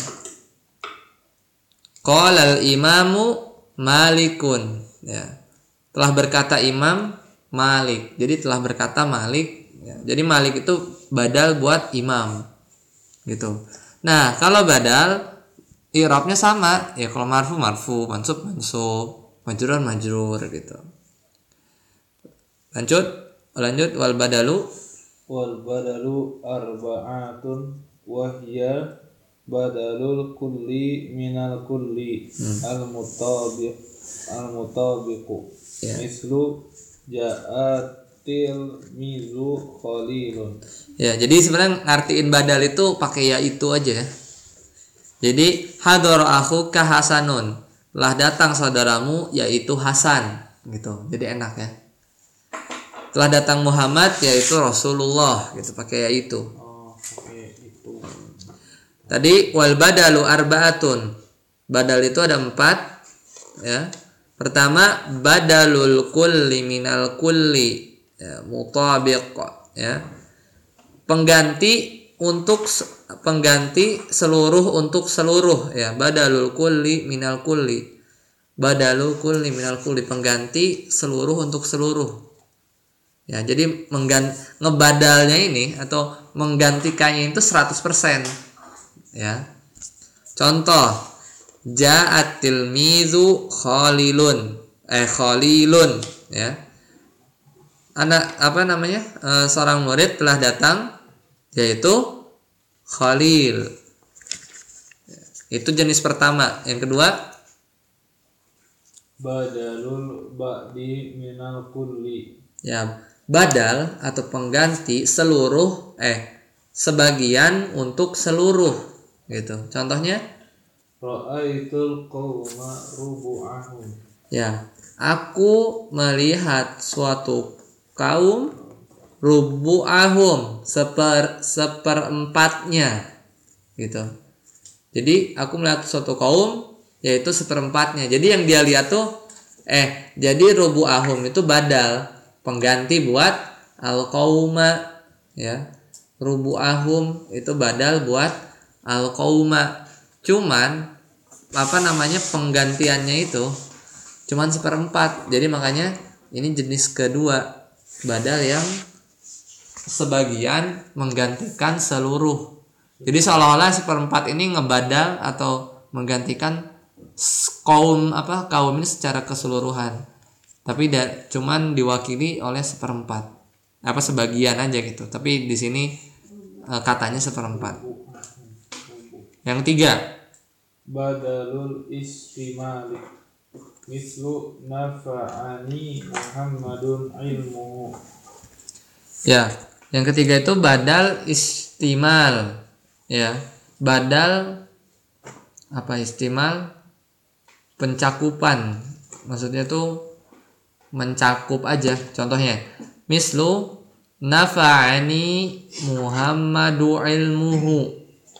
Qala al-imamu Malikun, ya. Telah berkata Imam Malik. Jadi telah berkata Malik, ya. Jadi Malik itu badal buat imam. Gitu. Nah, kalau badal i'rabnya sama, ya kalau marfu marfu, mansub mansub, majrur majrur gitu. Lanjut, lanjut wal badalu Wal badalu arba'atun wahya badalul kulli minal kulli hmm. al mutabiq al mutabiqu yeah. Mislu ja'atil mizu khalilun. Ya, jadi sebenarnya ngartiin badal itu pakai ya itu aja ya. Jadi hadar akhuka Hasanun, telah datang saudaramu yaitu Hasan gitu. Jadi enak ya. Telah datang Muhammad yaitu Rasulullah gitu, pakai ya itu. Oh, pakai itu. Tadi wal badalu arbaatun. Badal itu ada empat ya. Pertama badalul kulli minal kulli ya, mutabiq ya. Pengganti untuk pengganti seluruh untuk seluruh ya, badalul kulli minal kulli. Badalul kulli minal kulli, pengganti seluruh untuk seluruh. Ya, jadi menggan ngebadalnya ini atau menggantikannya itu seratus persen. Ya. Contoh, ja'atil mizu khalilun. Eh khalilun, ya. Anak apa namanya? E, seorang murid telah datang yaitu Khalil. Itu jenis pertama. Yang kedua, badalul ba'di minal kulli. Ya, badal atau pengganti seluruh eh sebagian untuk seluruh gitu. Contohnya ra'aitul qauma rubu'ahum. Ya, aku melihat suatu kaum rubu'ahum seper seperempatnya gitu. Jadi aku melihat suatu kaum yaitu seperempatnya. Jadi yang dia lihat tuh eh jadi rubu'ahum itu badal pengganti buat al-qauma ya. Rubu'ahum itu badal buat al-qauma. Cuman apa namanya penggantiannya itu cuman seperempat. Jadi makanya ini jenis kedua, badal yang sebagian menggantikan seluruh. Jadi seolah-olah seperempat ini ngebadal atau menggantikan kaum apa kaum ini secara keseluruhan. Tapi da, cuman diwakili oleh seperempat. Apa sebagian aja gitu. Tapi di sini e, katanya seperempat. Yang tiga, badalul istimali. Mislu nafa'ani Muhammadun ilmu. Ya, yang ketiga itu badal istimal. Ya, badal apa istimal? Pencakupan. Maksudnya tuh mencakup aja. Contohnya, mislu nafa'ani Muhammadu ilmuhu.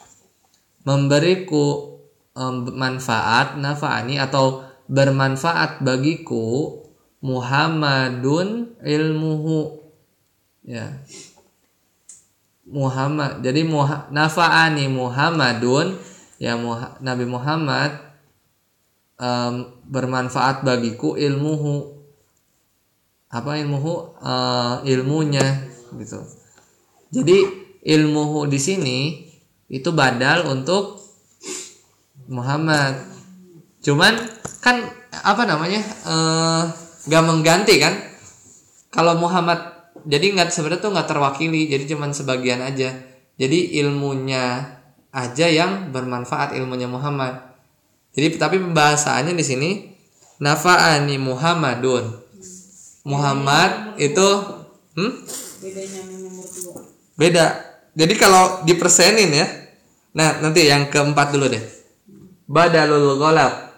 Memberiku um, manfaat nafa'ani atau bermanfaat bagiku Muhammadun ilmuhu. Ya. Muhammad. Jadi muha, nafa'ani Muhammadun ya Muha, Nabi Muhammad um, bermanfaat bagiku ilmuhu. Apa ilmuhu? Uh, ilmunya gitu. Jadi ilmuhu di sini itu badal untuk Muhammad. Cuman kan apa namanya uh, gak mengganti kan? Kalau Muhammad jadi nggak sebenarnya tuh nggak terwakili, jadi cuman sebagian aja. Jadi ilmunya aja yang bermanfaat, ilmunya Muhammad. Jadi tapi pembahasannya di sini nafa'ani Muhammadun. Muhammad itu hmm? Bedanya sama nomor dua. Beda. Jadi kalau dipersenin ya. Nah, nanti yang keempat dulu deh. Badalul ghalab.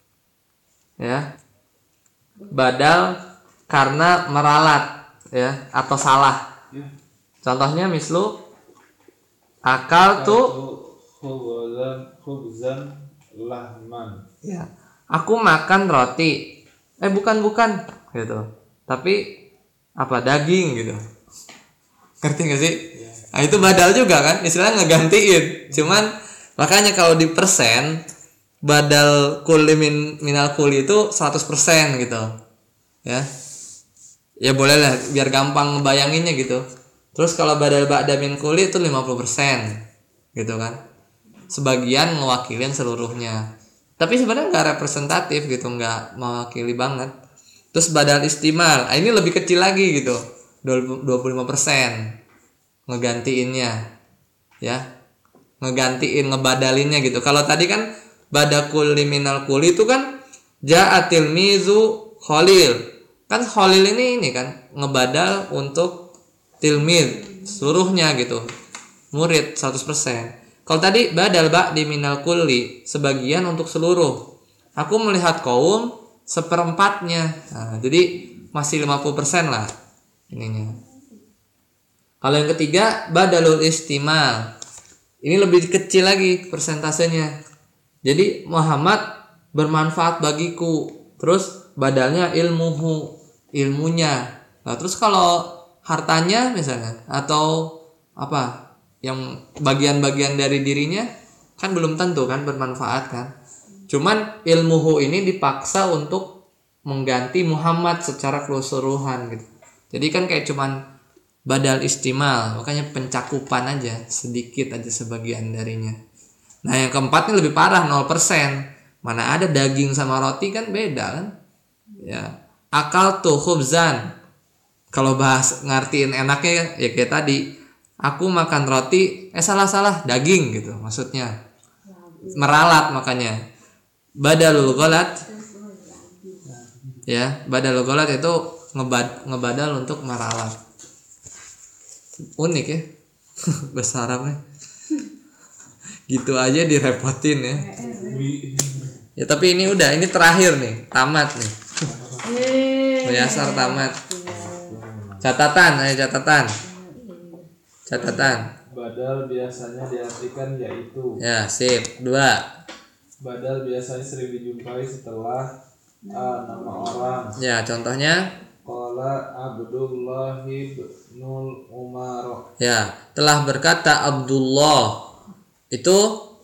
Ya. Badal karena meralat ya atau salah. Contohnya mislu akal tuh khubzan khubzan lahman. ya. Aku makan roti. Eh bukan bukan gitu. Tapi apa daging gitu. Ngerti gak sih? Ya. Nah, itu badal juga kan? Istilahnya ngegantiin. Cuman makanya kalau di persen badal kuli min, minal kuli itu seratus persen gitu. Ya. Ya boleh lah biar gampang ngebayanginnya gitu. Terus kalau badal ba'da min kuli itu lima puluh persen gitu kan. Sebagian mewakili seluruhnya. Tapi sebenarnya nggak representatif gitu, nggak mewakili banget. Terus badal istimal, nah, ini lebih kecil lagi gitu. dua puluh lima persen ngegantiinnya. Ya. Ngegantiin ngebadalinnya gitu. Kalau tadi kan badakul minal kuli itu kan ja'atil mizu khalil. Kan khalil ini ini kan ngebadal untuk tilmid seluruhnya gitu. Murid seratus persen. Kalau tadi badal ba di minal kulli sebagian untuk seluruh. Aku melihat kaum seperempatnya. Nah, jadi masih lima puluh persen lah ininya. Kalau yang ketiga badalul istimal. Ini lebih kecil lagi persentasenya. Jadi Muhammad bermanfaat bagiku. Terus badalnya ilmuhu, ilmunya. Nah, terus kalau hartanya misalnya atau apa yang bagian-bagian dari dirinya kan belum tentu kan bermanfaat kan. Cuman ilmuhu ini dipaksa untuk mengganti Muhammad secara keseluruhan gitu. Jadi kan kayak cuman badal istimal, makanya pencakupan aja sedikit aja sebagian darinya. Nah yang keempat ini lebih parah nol persen. Mana ada daging sama roti kan beda kan. Ya akal tuh khubzan. Kalau bahas ngartiin enaknya ya kayak tadi, aku makan roti, eh salah-salah daging gitu maksudnya. Meralat makanya. Badalul ghalat. Ya, badalul ghalat itu ngebad, ngebadal untuk meralat. Unik ya. Bahasa Arabnya. Gitu aja direpotin ya. Ya tapi ini udah, ini terakhir nih, tamat nih. Muyasar tamat. Catatan, ayo catatan. Catatan. Badal biasanya diartikan yaitu. Ya, sip. Dua. Badal biasanya sering dijumpai setelah uh, nama orang. Ya, contohnya Qala Abdullah ibnul Umar. ya, telah berkata Abdullah. Itu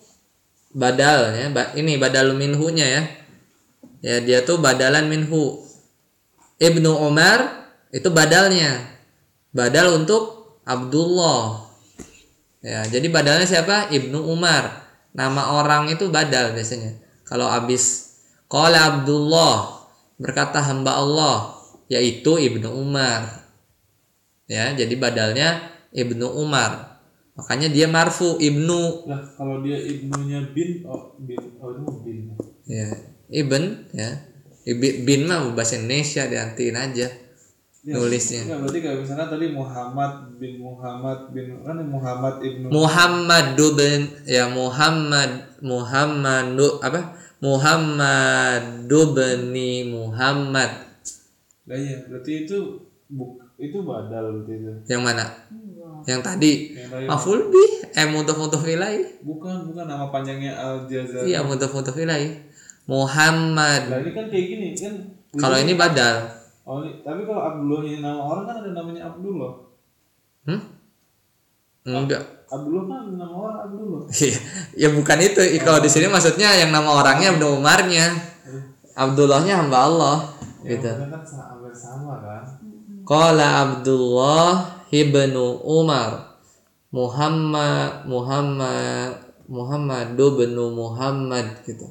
badal ya. Ini badal minhunya ya. Ya, dia tuh badalan minhu. Ibnu Umar itu badalnya. Badal untuk Abdullah. Ya, jadi badalnya siapa? Ibnu Umar. Nama orang itu badal biasanya. Kalau habis qala Abdullah, berkata hamba Allah, yaitu Ibnu Umar. Ya, jadi badalnya Ibnu Umar. Makanya dia marfu Ibnu. Lah kalau dia ibnunya bin, oh bin, oh itu bin. Ya, Ibn ya. Ibn bin mah bahasa Indonesia diartiin aja. Ya, Nulisnya. Ya, berarti kayak misalnya tadi Muhammad bin Muhammad bin kan Muhammad ibnu Muhammad bin ya Muhammad Muhammad apa? Muhammad bin Muhammad. Lah iya, berarti itu buk, itu badal berarti itu. Yang mana? Yang tadi. Yang tadi Maf'ul bih, eh mudhaf-mudhaf ilaih. bukan, bukan nama panjangnya Al-Jazari. Iya, mudhaf-mudhaf ilaih. Muhammad. Lah ini kan kayak gini kan. Kalau ini badal. Oh, ini, tapi kalau Abdullah ini nama orang kan ada namanya Abdullah. Hmm? Enggak. Abdullah kan nama orang Abdullah. Ya bukan itu. Kalau di sini maksudnya yang nama orangnya Ibnu Umarnya. Abdullahnya hamba Allah Ya, gitu. kan hampir sama kan. Qala Abdullah ibnu Umar Muhammad Muhammad Muhammad bin Muhammad gitu.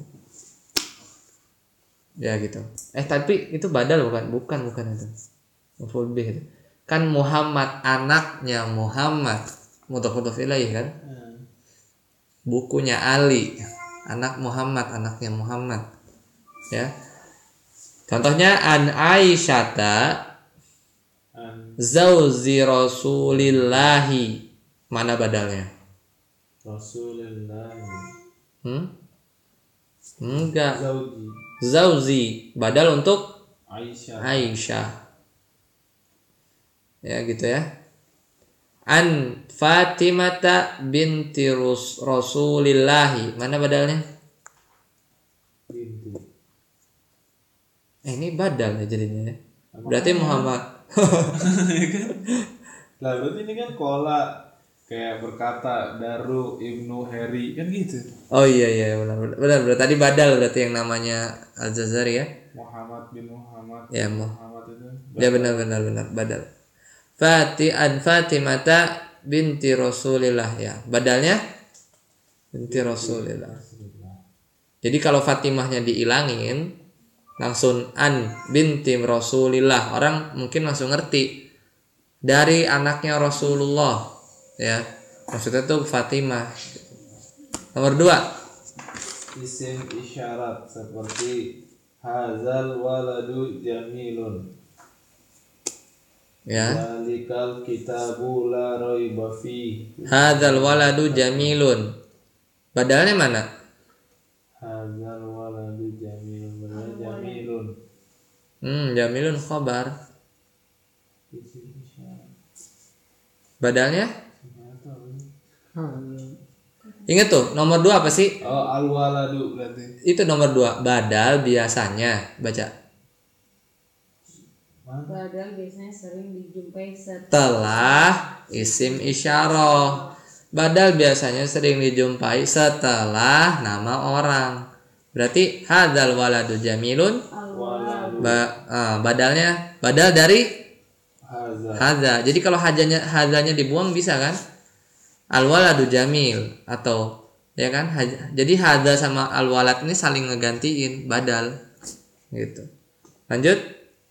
Ya gitu. Eh tapi itu badal bukan? Bukan, bukan itu. Maf'ul bih itu. Kan Muhammad anaknya Muhammad. Mudhaf-mudhaf ilaih kan? Hmm. Bukunya Ali, anak Muhammad, anaknya Muhammad. Ya. Contohnya an Aisyata An zauzi Rasulillahi. Mana badalnya? Rasulullah. Hmm? Enggak. Zauji Zauzi badal untuk Aisyah. Aisyah. Ya gitu ya. an Fatimata binti Rus- Rasulillahi. Mana badalnya? Binti. Eh, ini badal ya jadinya ya. Berarti Muhammad. Lah berarti ini kan kola kayak berkata Daru Ibnu Heri kan gitu. Oh iya iya benar benar. Benar, benar. Tadi badal berarti yang namanya Al-Jazari ya. Muhammad bin Muhammad. Ya, Mu- Muhammad itu. Ya benar benar benar badal. Fati an Fatimata binti Rasulillah ya. Badalnya binti Rasulillah. Jadi kalau Fatimahnya diilangin langsung an binti Rasulillah, orang mungkin langsung ngerti dari anaknya Rasulullah ya. Maksudnya tuh Fatimah. Nomor dua, Isim isyarat seperti hazal waladu jamilun. ya. Zalikal kitabu la raiba fi. Hadzal waladu jamilun. Badalnya mana? Hazal waladu jamilun. Benar jamilun. Hmm, jamilun khabar. Isim isyarat. Badalnya? Nggak tahu. Ingat tuh, nomor dua apa sih? Oh, al waladu berarti. Itu nomor dua. Badal biasanya baca Mana? Badal biasanya sering dijumpai setelah setelah isim isyarah. Badal biasanya sering dijumpai setelah nama orang. Berarti hadzal waladu jamilun. Waladu Ba, ah, badalnya badal dari hazal. hadza. Jadi kalau hadzanya hadzanya dibuang bisa kan? Al waladu jamil atau ya kan? Haj- Jadi hadza sama al walad ini saling ngegantiin badal gitu. Lanjut.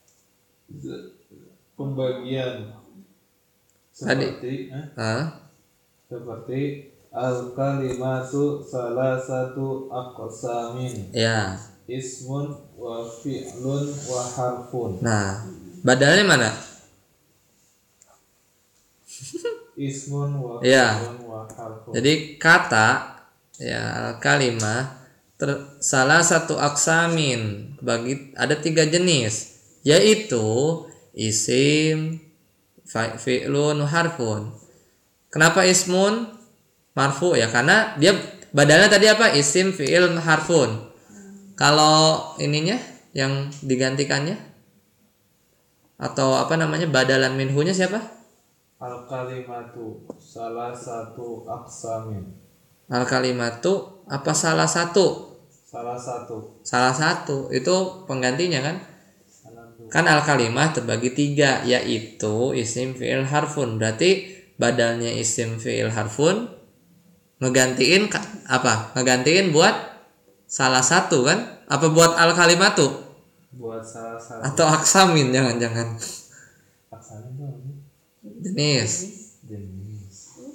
Pembagian Tadi. seperti eh, Ah, seperti al kalimatu salah satu aqsamin ya. ismun wa fi'lun wa harfun. Nah, badalnya mana? Ismun wa Ya. fi'lun wa harfun. Jadi kata ya kalimah ter, salah satu aksamin bagi ada tiga jenis yaitu isim, fa- fi'lun, harfun. Kenapa ismun marfu ya? Karena dia badalnya tadi apa? Isim, fi'il, harfun. Kalau ininya yang digantikannya atau apa namanya badalan minhunya siapa? Al kalimatu salah satu aqsamin. Al kalimatu apa salah satu? Salah satu. Salah satu itu penggantinya kan? Salah dua. Kan al kalimah terbagi tiga yaitu isim, fi'il, harfun. Berarti badalnya isim, fi'il, harfun ngegantiin ka- apa? Ngegantiin buat salah satu kan? Apa buat al kalimatu Buat salah satu. atau aksamin jangan-jangan Aksamin itu apa? jenis. Jenis.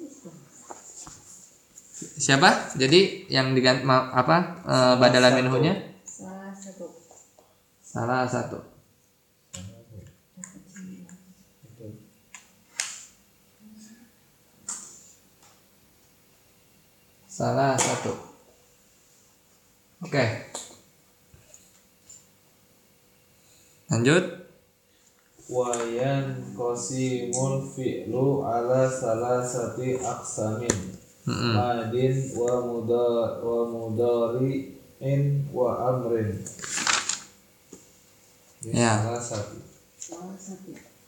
Siapa? Jadi yang diganti ma- apa? E, badalan minhunya salah satu. salah satu. Salah satu. Oke. Lanjut. Wayan qasimul fi'lu ala salasati aqsamin. Mm-mm. Madin wa mudar wa mudari'in wa amrin. Ini Ya. salah satu. Salah satu.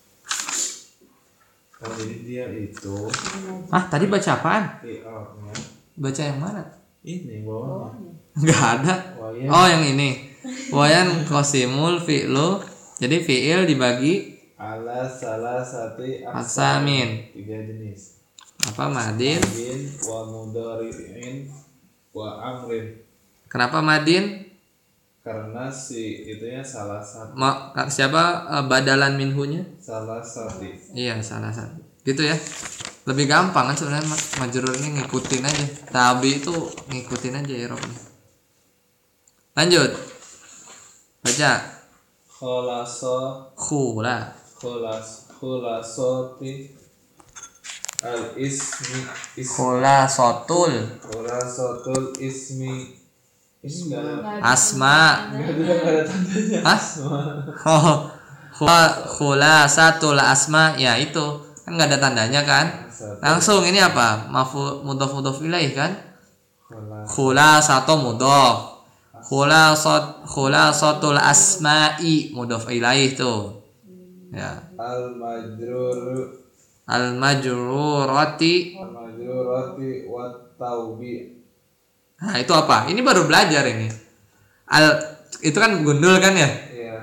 Oh, jadi dia itu Ah, tadi baca apaan? fi'alnya Baca yang mana? ini bawahnya. Enggak ada. Wayan Oh, yang ini. Wayan qasimul fi'lu. Jadi fi'il dibagi ala salasati aksamin. Tiga jenis. Apa madin? Madin wa mudari'in wa amrin. Kenapa madin? Karena si itunya salah satu. Ma, siapa eh, badalan minhunya? Salah satu. Iya, salah satu. Gitu ya. Lebih gampang kan sebenarnya ma- majrur ini ngikutin aja. Tabi itu ngikutin aja i'rabnya. Lanjut. Baca. Khulasa Khula. khulas khulasati al ismi ismi Khulasatul khulasatul ismi ismi asma. nggak ada nggak ada tandanya. Hah? Oh. Khula- Khulasatul asma ya itu. Kan enggak ada tandanya kan? satu. Langsung ini apa? Mafu mudhof mudhof ilaih kan? Khulas. Khulasatu mudhof. Khulasat khulasatul asma'i mudhof ilaih tuh. Ya. Al majrur Al majrurati. al majrurati wat taubi. Nah, itu apa? Ini baru belajar ini. Al itu kan gundul kan ya? Iya.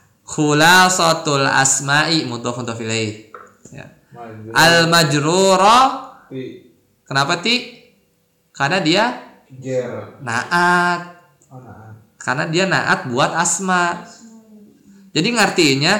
Khulasatul asma'i mudhof mudhof ilaih. Ya. Majrur. Al majrura. Ti. Kenapa ti? Karena dia Jer. naat. Oh nah. Karena dia naat buat asma. Jadi ngartinya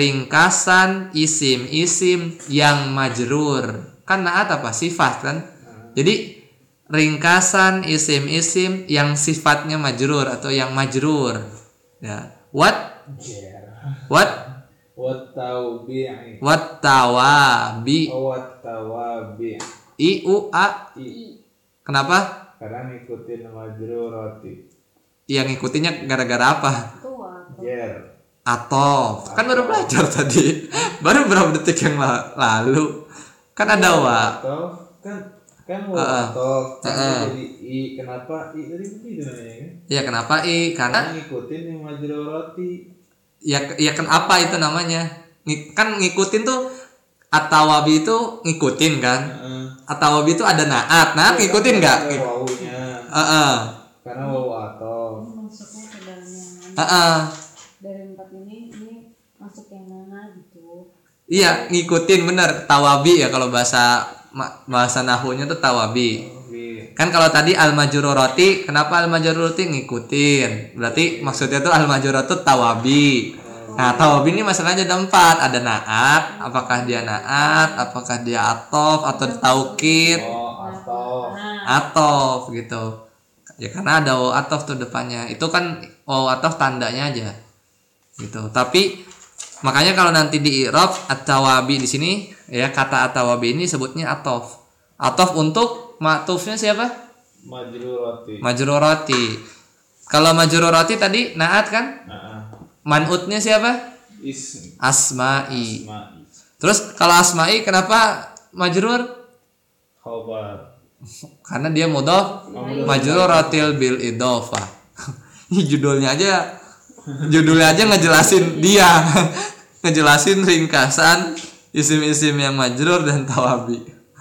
ringkasan isim-isim yang majrur. Kan naat apa? Sifat kan? Jadi ringkasan isim-isim yang sifatnya majrur atau yang majrur. Ya. What? Jer. What? Wat taubi. What tawabi. Wat tawabi. I u a. I. Kenapa? Karena ngikutin majrurati. Yang ngikutinnya gara-gara apa? Tua. Jer. Atof. Kan baru belajar tadi. Baru berapa detik yang la- lalu. Kan ada wa. Atau kan kan wa Heeh. atau kan Heeh. jadi i. Kenapa i tadi begitu namanya kan? Ya kenapa i? Karena Karena ngikutin yang majrurati. ya ya kan apa itu namanya? Ng- Kan ngikutin tuh atawabi itu ngikutin kan? Heeh. Atawabi itu ada naat. Naat ngikutin nggak? Ada wawunya. Heeh. Karena wawu atau. Masuknya ke dalam yang mana? Heeh. Dari empat ini ini masuk yang mana gitu? Iya, ngikutin bener. Tawabi ya kalau bahasa ma- bahasa nahunya tuh tawabi. Bi. Kan kalau tadi al majrurati, kenapa al majrurati ngikutin? Berarti maksudnya tuh al majruratu tawabi. Nah, tawabi ini masalahnya ada empat, ada naat, apakah dia naat, apakah dia atof atau taukid, Oh atau. atof gitu. Ya karena ada waw atof tuh depannya. Itu kan waw atof tandanya aja. Gitu. Tapi makanya kalau nanti di i'rab at-tawabi di sini ya kata at-tawabi ini sebutnya atof. Atof untuk ma'tufnya siapa? Majrurati. Majrurati. Kalau majrurati tadi naat kan? Nah, Man'utnya siapa? ism. Asma'i. Asma'i. Terus kalau asma'i kenapa majrur? Khobar. Karena dia mudhof majruratil bil idhofah. Ini judulnya aja judulnya aja ngejelasin dia. Ngejelasin ringkasan isim-isim yang majrur dan tawabi.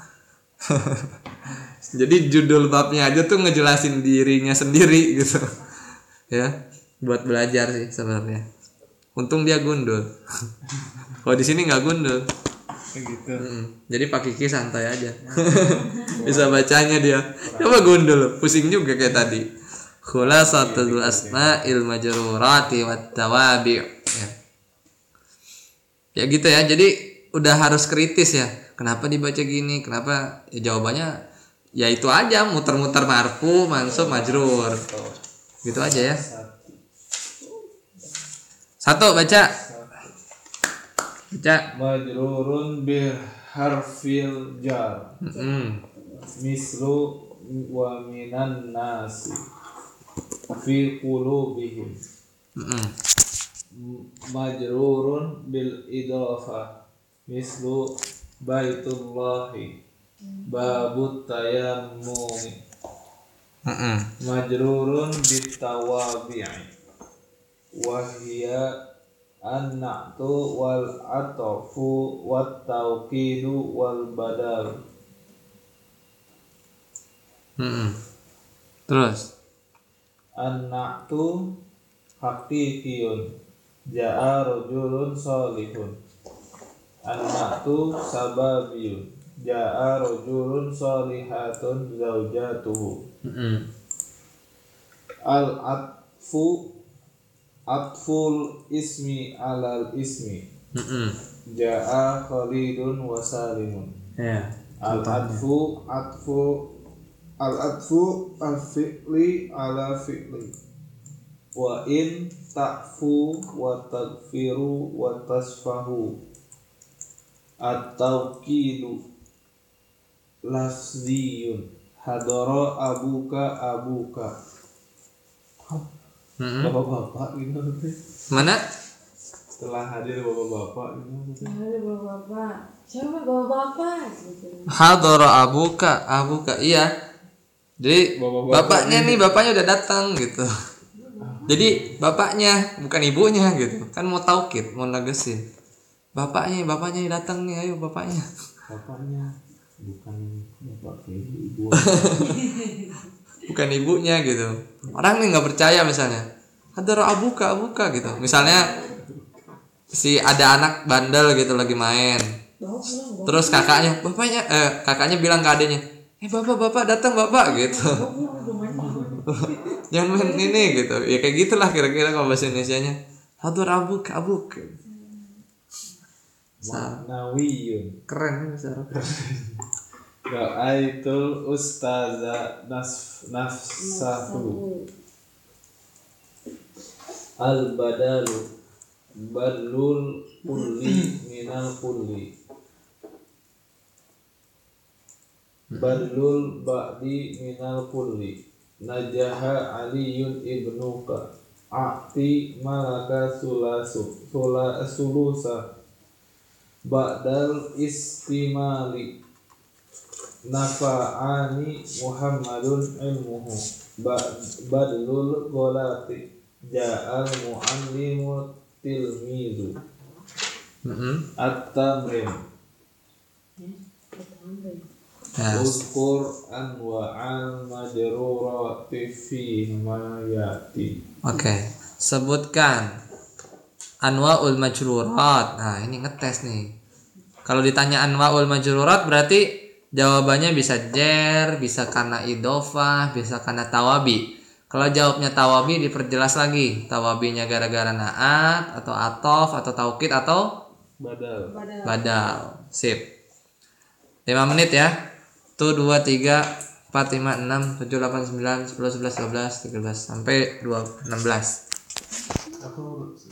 Jadi judul babnya aja tuh ngejelasin dirinya sendiri gitu. Ya, buat belajar sih sebenarnya. Untung dia gundul. Kalau di sini nggak gundul. Gitu. Mm-mm. Jadi Pak Kiki santai aja. Bisa bacanya dia. Coba gundul, pusing juga kayak tadi. Khulasatul asma'il majrurati wat tawabi'. Ya. Ya gitu ya. Jadi udah harus kritis ya. Kenapa dibaca gini? Kenapa? Ya jawabannya ya itu aja, muter-muter marfu, mansub, majrur. Gitu aja ya. Satu baca. Baca. Majrurun bil harfil jar. Mm-mm. Mislu wa minan nasi fi qulubihim. Mm-mm. Majrurun bil idhafah. Mislu baitullahi babut tayammum. Mm-mm. Majrurun bit tawabi'i wa hiya an-na'tu wal atafu wat tawkidu wal badal. Mm-mm. Terus. An-na'tu haqiqiyun ja'a rajulun salihun. An-na'tu sababiyun ja'a rajulun salihatun zaujatuhu. Mm-mm. Al-atfu atful ismi alal ismi Mm-mm. ja'a khalidun wa salimun. Ya. Al-atfu atfu al-atfu al-fi'li ala fi'li wa in ta'fu wa tagfiru wa tasfahu. At-tawkidu lafziyun hadara abuka abuka. Mm-mm. Bapak-bapak gitu. Mana? Telah hadir bapak-bapak gitu. Ada bapak-bapak. Siapa bapak-bapak? Gitu. Hadara abuka, abuka. Iya. Jadi Bapak-bapak bapaknya nih, bapaknya udah datang gitu. Jadi bapaknya bukan ibunya gitu. Kan mau taukid, mau negesin. Bapaknya, bapaknya datang nih, ayo bapaknya. Bapaknya bukan bapak kayak ibu. Bukan ibunya gitu. Orang nih nggak percaya misalnya. Hadara abuka, abuka gitu. Misalnya si ada anak bandel gitu lagi main. Terus kakaknya, bapaknya, eh, kakaknya bilang ke adiknya, eh bapak bapak datang bapak gitu. Jangan main ini gitu. Ya kayak gitulah kira-kira kalau bahasa Indonesianya. Hadur abuk abuk. Maknawiyun. Keren bahasa Arab. Ra'aitul ustaza nas nafsahu al badalu badlul kulli minal kulli badlul ba'di minal kulli najaha aliyun ibnuka a'ti malaka sulasu sula sulusa ba'dal istimali nafa'ani muhammadun ilmuhu badlul golati ja'al mu'allimu tilmizu Mm-hmm. at-tamrin Ya. uzkur anwa'al majrurati fi ma yati. Oke. Sebutkan anwaul majrurat. Nah, ini ngetes nih. Kalau ditanya anwaul majrurat berarti jawabannya bisa jer, bisa karena idofah, bisa karena tawabi. Kalau jawabnya tawabi diperjelas lagi. Tawabinya gara-gara naat atau atof atau taukid atau Badal. badal. Sip. lima menit ya. satu, dua, tiga, empat, lima, enam, tujuh, delapan, sembilan, sepuluh, sebelas, dua belas, tiga belas sampai dua enam belas. Aku